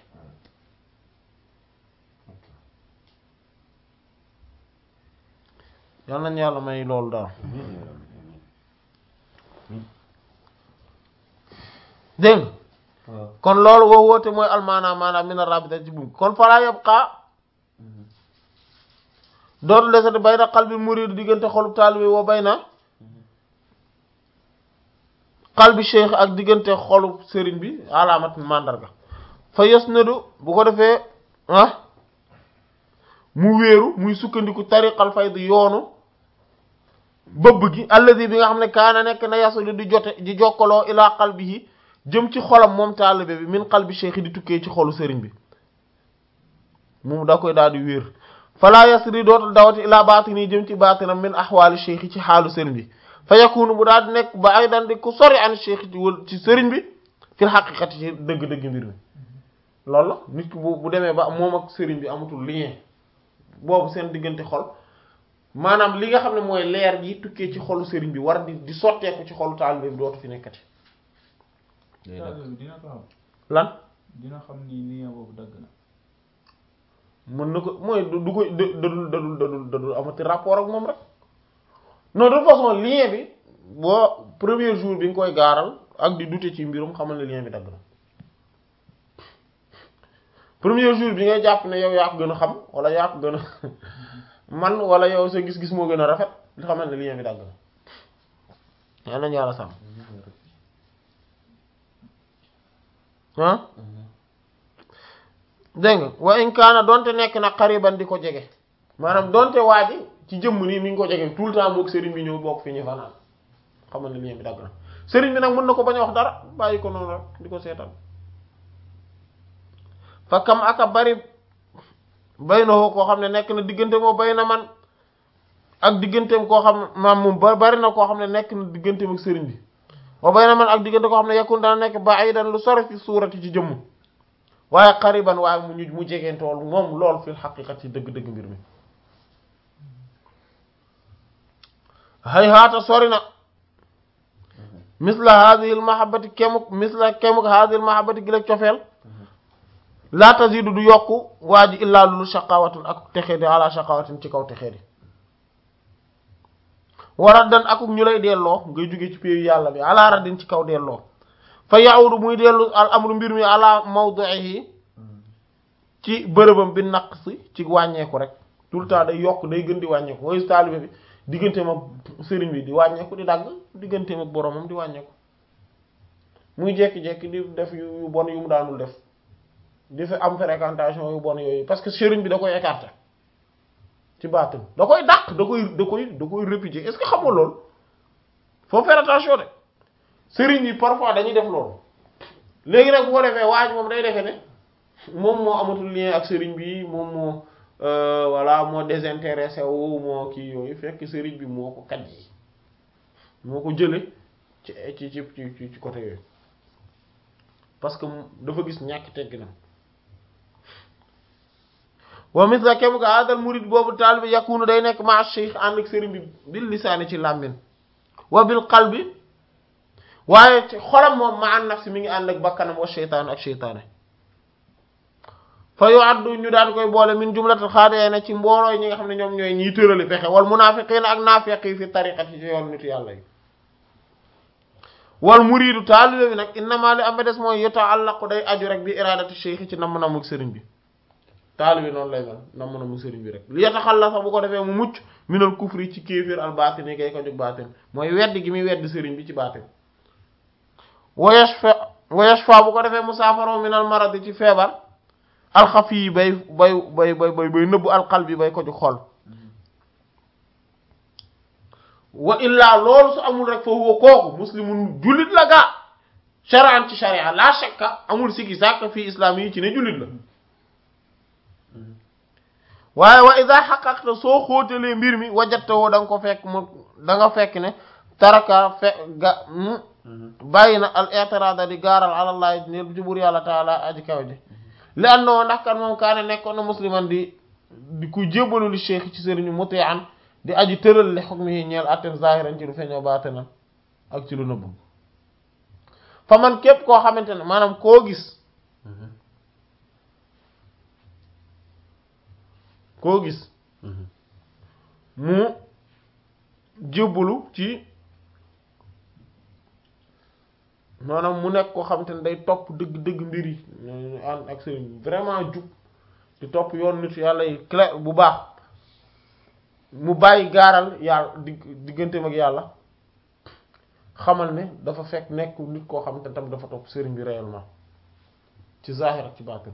yal nañu yàlla may loolu daal dégg nga kon loolu woo woote mooy almaana maanaam mina rabita ci bum kon falaa yabqa dootu desati bayna qalbi murid diggante xolub taalibe woo bayna qalbi cheikh ak diggante xolub sëriñ bi alaamat mandarga fa yasnadu bu ko defee ah mu wéeru muy sukkandiku tariqal fayd yoonu bëbb gi alladi bi nga xam ne kaana nekk na yasulu di jote di jokkaloo ilaa qalbihi jëm ci xolam moom taalibe bi min qalbi cheikh di tukkee ci xolu sëriñ bi moom da koy daal di wéer fala yasri dootul dawati ilaa baatini jëm ci baatinam min ahwaali cheikh ci xaalu sëriñ bi fa yakunu bu daal di nekk ba ay daan di ku sori an cheikh ci wël ci sëriñ bi fil xaqiqati ci dëgg-dëgg mbir mi loolu la nit ki bu bu demee ba moom ak sëriñ bi amatul lien boobu seen diggante xol maanaam li nga xam ne mooy leer gi tukkee ci xolu sëriñ bi war di di sotteeku ci xolu taalibe bi dootu fi nekkati taalibe bi dina ko xam lan dina xam ni lien boobu dagg na mën na ko mooy du du ko dadul dadul dadul dadul amati rapport ak moom rek non de toute façon lien bi boo premier jour bi nga koy gaaral ak di douter ci mbirum xamal ne lien bi dagg na premier jour bi ngay jàpp ne yow yaa ko gën a xam wala yaa ko gën a man wala yow sa gis-gis moo gën a rafet li xamal ne lien bi dagg na yaa nañu yàlla sàmm ah dégg nga wa in kaana donte nekk na xariban di ko jege maanaam donte waa ji ci jëmm nii mi ngi ko jege tout le temps moog sëriñ bi ñëw bokk fi ñu fanaan xamal ne lien bi dagg na sëriñ bi nag mën na ko bañ a wax dara bàyyi ko noonu rek di ko seetaan fa kam aka bari bay na koo xam ne nekk na diggante moo bay na man ak digganteem koo xam maam moom ba bari na koo xam ne nekk na digganteem ak sëriñ bi moo bay na man ak diggante koo xam ne yakun dana nekk ba ay dan lu sore fi suurati ci jëmm waaye xariban waaye mu ñu mu jegeen tool moom lool fil xaqiqat ci dëgg-dëgg mbir mi hay haata sori na misla hadhihi al mahabbati kemuk misla kemuk hadhihi al mahabbati gi la cofeel la tazidu du yokku waa ji illaa lulu shaqawatin ak texee di ala shaqawatin ci kaw texee di wara dan akuk ñu lay delloo ngay jóge ci péeyu yàlla bi ala raddin ci kaw delloo fa ya'udu muy dellu al amru mbir mi ala mawdu'ihi ci bërëbam bi naqsi ci wàññeeku rek tout le temps day yokk day gën di wàññeeku mooy taalibe bi digganteem ak sëriñ bi di wàññeeku di dagg digganteem ak boromam di wàññeeku muy jekki-jekki di def yu bon yu mu daanul def di fa am fréquentation yu bon yooyu parce que sëriñ bi da koy écarter ci baatin da koy dàq da koy da koy da koy répudier est-ce que xam nga loolu faut faire attention de sëriñ yi parfois dañuy def loolu léegi nag bu ko defee waaj moom day defe ne moom moo amatul lien ak sëriñ bi moom moo voilà moo désintéressé wu moo kii yooyu fekk sëriñ bi moo ko kat yi moo ko jële ci ci ci ci ci côté yooyu parce que dafa gis ñàkk tegginam wa misla kem ka adal murid boobu taalibe yakunu day nekk ma cheikh ànd ak sëriñ bi bil lisaani ci làmmin wa bil qalbi waaye ci xolam moom ma an nafsi mi ngi ànd ak bakkanam wa sheytaan ak sheytaane fa yu addu ñu daan koy boole min jumlatul xaadee na ci mboolooy ñi nga xam ne ñoom ñooy ñiy tërali pexe wal munaafiqiina ak naafiq yi fi tariqati ci yoon nitu yàlla yi wal muriidu taalibe bi nag innama li am ba des mooy yata'allaqu day aju rek bi iraadati cheikh ci namm namuk sëriñ bi taalibe noonu lay mel namm namuk sëriñ bi rek li yataxallasa bu ko defee mu mucc minal kufri ci kéeféer al baatini kay ko jóg baatin mooy weddi gi muy weddi sëriñ bi ci baatin wa yashfa wa yashfa bu ko defee mu saafaro minal maradi ci feebar alxafi yi bay bay bay bay bay bay nëbbu alqalbi bay ko ju xol wa illaa loolu su amul rek fa huwa kooku muslimun jullit la gaa shar'an ci sharia la shakka amul sikki sàkk fii islam yi ci ne jullit la waaye wa iza haqqaqta soo xóotalee mbir mi wajatawoo da nga ko fekk mu da nga fekk ne taraka fe ga bàyyi na al i'tirada di gaaral alallahi ne ci buur yàlla taala aji kaw ji li annoo ndax kan moom kaane nekkoon na musliman di di ku jébbalu li cheikh ci sëriñu muti'an di aji tëral li hukmi yi ñeel atten zahiran ci lu feeñoo baatinan ak ci lu nëbb fa man képp koo xamante ne maanaam koo gis koo gis mu jébbalu ci maanaam mu nekk koo xamante ne day topp dëgg dëgg mbir yi ànd ak sëriñ vraiment jub di topp yoon nit yàlla yi clair bu baax mu bàyyi gaaral yàlla dig digganteem ak yàlla xamal ne dafa fekk nekk nit koo xamante ne tam dafa topp sëriñ bi réellement ci zahir ak ci baatin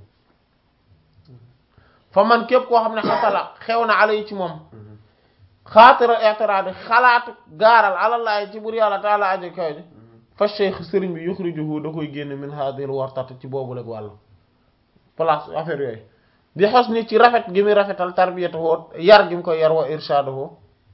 fa man képp koo xam ne xasala xew na ala yi ci moom xaatara i'tirad xalaatu gaaral alallaay ci bur yàlla taala aji kaw ji fa cheikh sëriñ bi yuxrijuhu da koy génn min hadil wartat ci boobu leg wàll place affaire yooyu di xos ni ci rafet gi muy rafetal tarbiyatuhu yar gi mu koy yar wa irshaduhu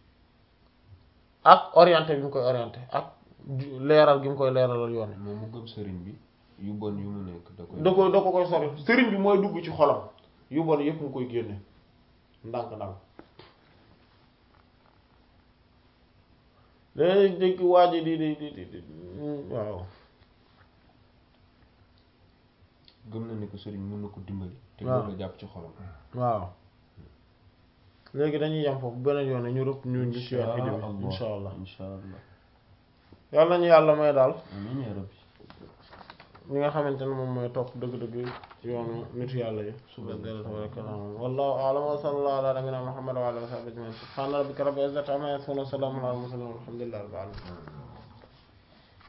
ak orienté gi mu koy orienté ak leeral gi mu koy leeralal yoon moom mu gëm sëriñ bi yu bon yu mu nekk da koy da koy da ko koy sori sëriñ bi mooy dugg ci xolam yu bon yëpp mu koy génne ndànk ndànk léegi dégg waa ji di di di di waaw gëm na ne ko sëriñ mën na ko dimbali te waaw loolu la jàpp ci xolam waaw léegi dañuy yem foofu beneen yoon ñu rëpp ñu ñu ci wax video bi insha allah insha allah yàlla nañu yàlla may daal amiin yaa rabbi ñi nga xamante ne moom mooy topp dëgg-dëgg ci yoonu nitu yàlla yi subhanahu wa ta'ala wallahu a'lam wa sallallahu ala nabiyyina muhammad wa ala alihi wa sahbihi ajma'in subhana rabbika rabbil izzati amma yasifun wa salamun ala al mursalin walhamdulillahi rabbil alamin